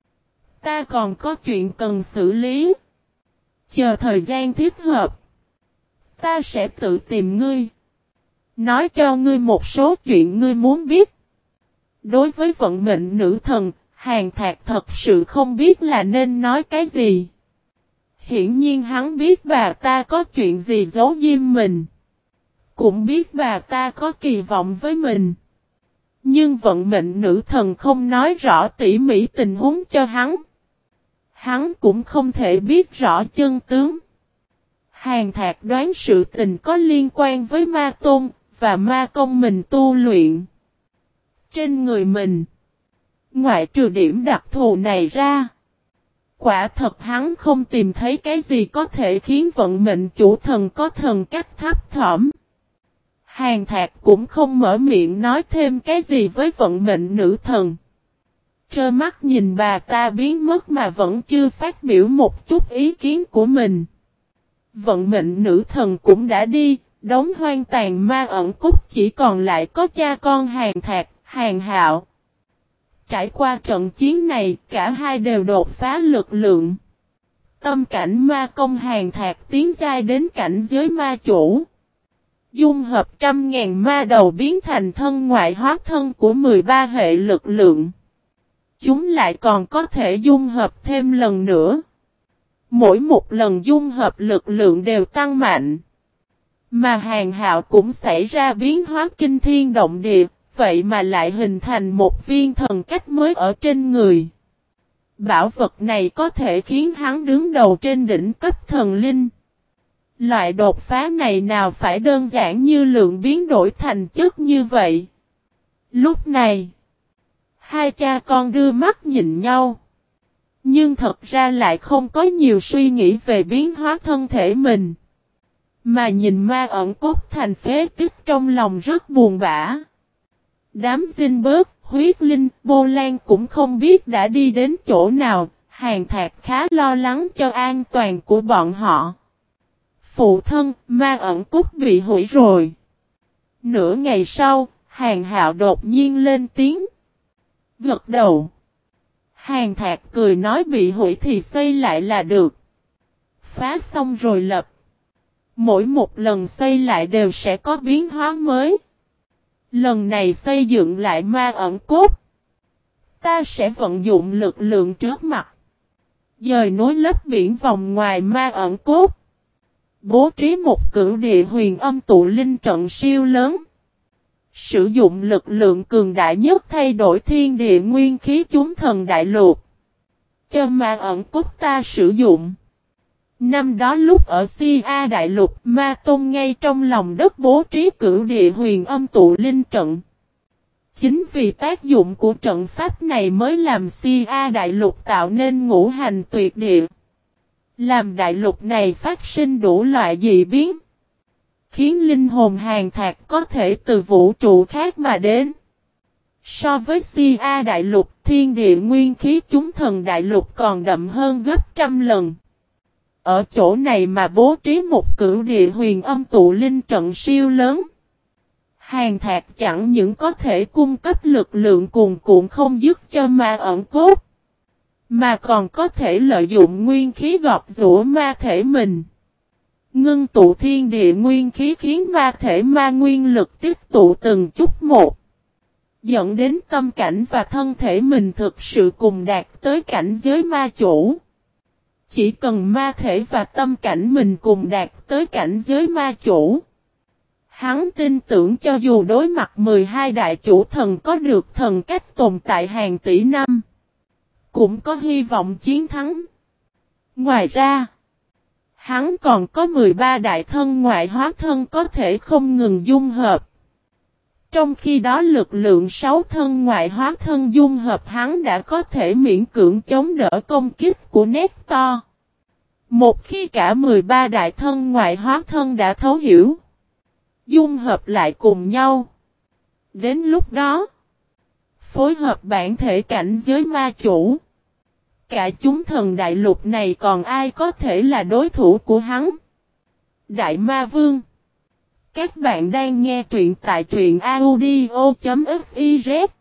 Ta còn có chuyện cần xử lý. Chờ thời gian thích hợp, ta sẽ tự tìm ngươi, nói cho ngươi một số chuyện ngươi muốn biết. Đối với vận mệnh nữ thần, Hàn Thạc thật sự không biết là nên nói cái gì. Hiển nhiên hắn biết bà ta có chuyện gì giấu diêm mình, cũng biết bà ta có kỳ vọng với mình. Nhưng vận mệnh nữ thần không nói rõ tỉ mỉ tình huống cho hắn. Hắn cũng không thể biết rõ chân tướng. Hàn Thạc đoán sự tình có liên quan với ma tôn và ma công mình tu luyện. Trên người mình, ngoại trừ điểm đặc thù này ra, quả thật hắn không tìm thấy cái gì có thể khiến vận mệnh chủ thần có thần cách thấp thỏm. Hàn Thạc cũng không mở miệng nói thêm cái gì với vận mệnh nữ thần. Trơ mắt nhìn bà ta biến mất mà vẫn chưa phát biểu một chút ý kiến của mình. Vận mệnh nữ thần cũng đã đi, đống hoang tàn ma ẩn cốt chỉ còn lại có cha con Hàn Thạc, Hàn Hạo. Trải qua trận chiến này, cả hai đều đột phá lực lượng. Tâm cảnh ma công Hàn Thạc tiến giai đến cảnh giới ma chủ. Dung hợp 100.000 ma đầu biến thành thân ngoại hóa thân của 13 hệ lực lượng. Chúng lại còn có thể dung hợp thêm lần nữa. Mỗi một lần dung hợp lực lượng đều tăng mạnh. Mà Hàn Hạo cũng xảy ra biến hóa kinh thiên động địa, vậy mà lại hình thành một viên thần cách mới ở trên người. Bảo vật này có thể khiến hắn đứng đầu trên đỉnh cấp thần linh. Loại đột phá này nào phải đơn giản như lượng biến đổi thành chất như vậy. Lúc này, hai cha con đưa mắt nhìn nhau. Nhưng thật ra lại không có nhiều suy nghĩ về biến hóa thân thể mình. Mà nhìn ma ẩn cốt thành phế tích trong lòng rất buồn bã. Đám dinh bớt, huyết linh, Bô Lan cũng không biết đã đi đến chỗ nào. Hàn Thạc khá lo lắng cho an toàn của bọn họ. Phụ thân, ma ẩn cốt bị hủy rồi. Nửa ngày sau, Hàn Hạo đột nhiên lên tiếng. Gật đầu. Hàn Thạc cười nói bị hủy thì xây lại là được. Phá xong rồi lập. Mỗi một lần xây lại đều sẽ có biến hóa mới. Lần này xây dựng lại ma ẩn cốt. Ta sẽ vận dụng lực lượng trước mặt. Dời nối lấp biển vòng ngoài ma ẩn cốt. Bố trí một cửu địa huyền âm tụ linh trận siêu lớn. Sử dụng lực lượng cường đại nhất thay đổi thiên địa nguyên khí chúng thần đại lục. Cho ma ẩn cốt ta sử dụng. Năm đó lúc ở Si A đại lục, ma tôn ngay trong lòng đất bố trí cửu địa huyền âm tụ linh trận. Chính vì tác dụng của trận pháp này mới làm Si A đại lục tạo nên ngũ hành tuyệt địa. Làm đại lục này phát sinh đủ loại dị biến. Khiến linh hồn Hàn Thạc có thể từ vũ trụ khác mà đến. So với Si A đại lục, thiên địa nguyên khí chúng thần đại lục còn đậm hơn gấp trăm lần. Ở chỗ này mà bố trí một cửu địa huyền âm tụ linh trận siêu lớn. Hàn Thạc chẳng những có thể cung cấp lực lượng cuồn cuộn không dứt cho ma ẩn cốt. Mà còn có thể lợi dụng nguyên khí gọt giũa ma thể mình. Ngưng tụ thiên địa nguyên khí khiến ma thể ma nguyên lực tích tụ từng chút một. Dẫn đến tâm cảnh và thân thể mình thực sự cùng đạt tới cảnh giới ma chủ. chỉ cần ma thể và tâm cảnh mình cùng đạt tới cảnh giới ma chủ. Hắn tin tưởng cho dù đối mặt 12 đại chủ thần có được thần cách tồn tại hàng tỷ năm, cũng có hy vọng chiến thắng. Ngoài ra, hắn còn có 13 đại thân ngoại hóa thân có thể không ngừng dung hợp. Trong khi đó lực lượng 6 thân ngoại hóa thân dung hợp hắn đã có thể miễn cưỡng chống đỡ công kích của Nectar. Một khi cả 13 đại thân ngoại hóa thân đã thấu hiểu, dung hợp lại cùng nhau. Đến lúc đó, phối hợp bản thể cảnh giới ma chủ. Cả chúng thần đại lục này còn ai có thể là đối thủ của hắn? Đại Ma Vương. Các bạn đang nghe truyện tại truyện audio.fiz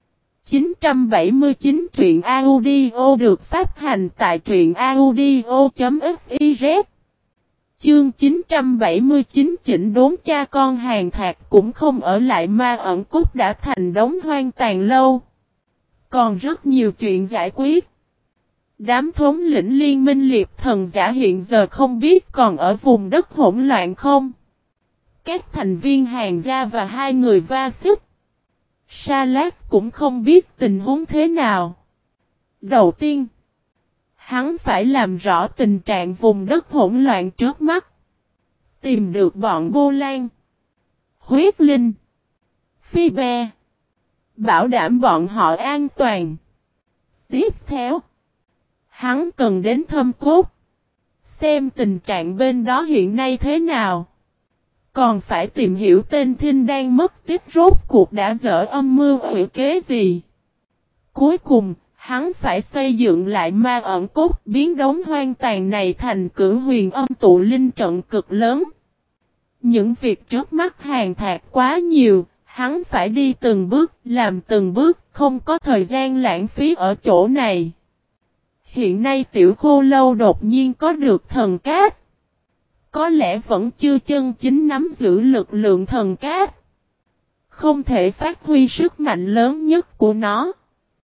979 truyện audio được phát hành tại truyện audio.fiz. Chương 979 chỉnh đốn cha con Hàn Thạc cũng không ở lại Ma Ẩn Cốt đã thành đống hoang tàn lâu. Còn rất nhiều chuyện giải quyết. Đám thống lĩnh liên minh liệp thần giả hiện giờ không biết còn ở vùng đất hỗn loạn không. Các thành viên Hàn gia và hai người va xích. Sa Lát cũng không biết tình huống thế nào. Đầu tiên, hắn phải làm rõ tình trạng vùng đất hỗn loạn trước mắt. Tìm được bọn Bô Lan, Huyết Linh, Phi Be. Bảo đảm bọn họ an toàn. Tiếp theo, hắn cần đến Thâm Cốt. Xem tình trạng bên đó hiện nay thế nào. Còn phải tìm hiểu tên Thinh đang mất tích rốt cuộc đã dở âm mưu ủy kế gì. Cuối cùng, hắn phải xây dựng lại Ma Ẩn Cốt biến đống hoang tàn này thành cửu huyền âm tụ linh trận cực lớn. Những việc trước mắt Hàn Thạc quá nhiều, hắn phải đi từng bước, làm từng bước, không có thời gian lãng phí ở chỗ này. Hiện nay Tiểu Khô Lâu đột nhiên có được thần cát. Có lẽ vẫn chưa chân chính nắm giữ lực lượng thần cát. Không thể phát huy sức mạnh lớn nhất của nó.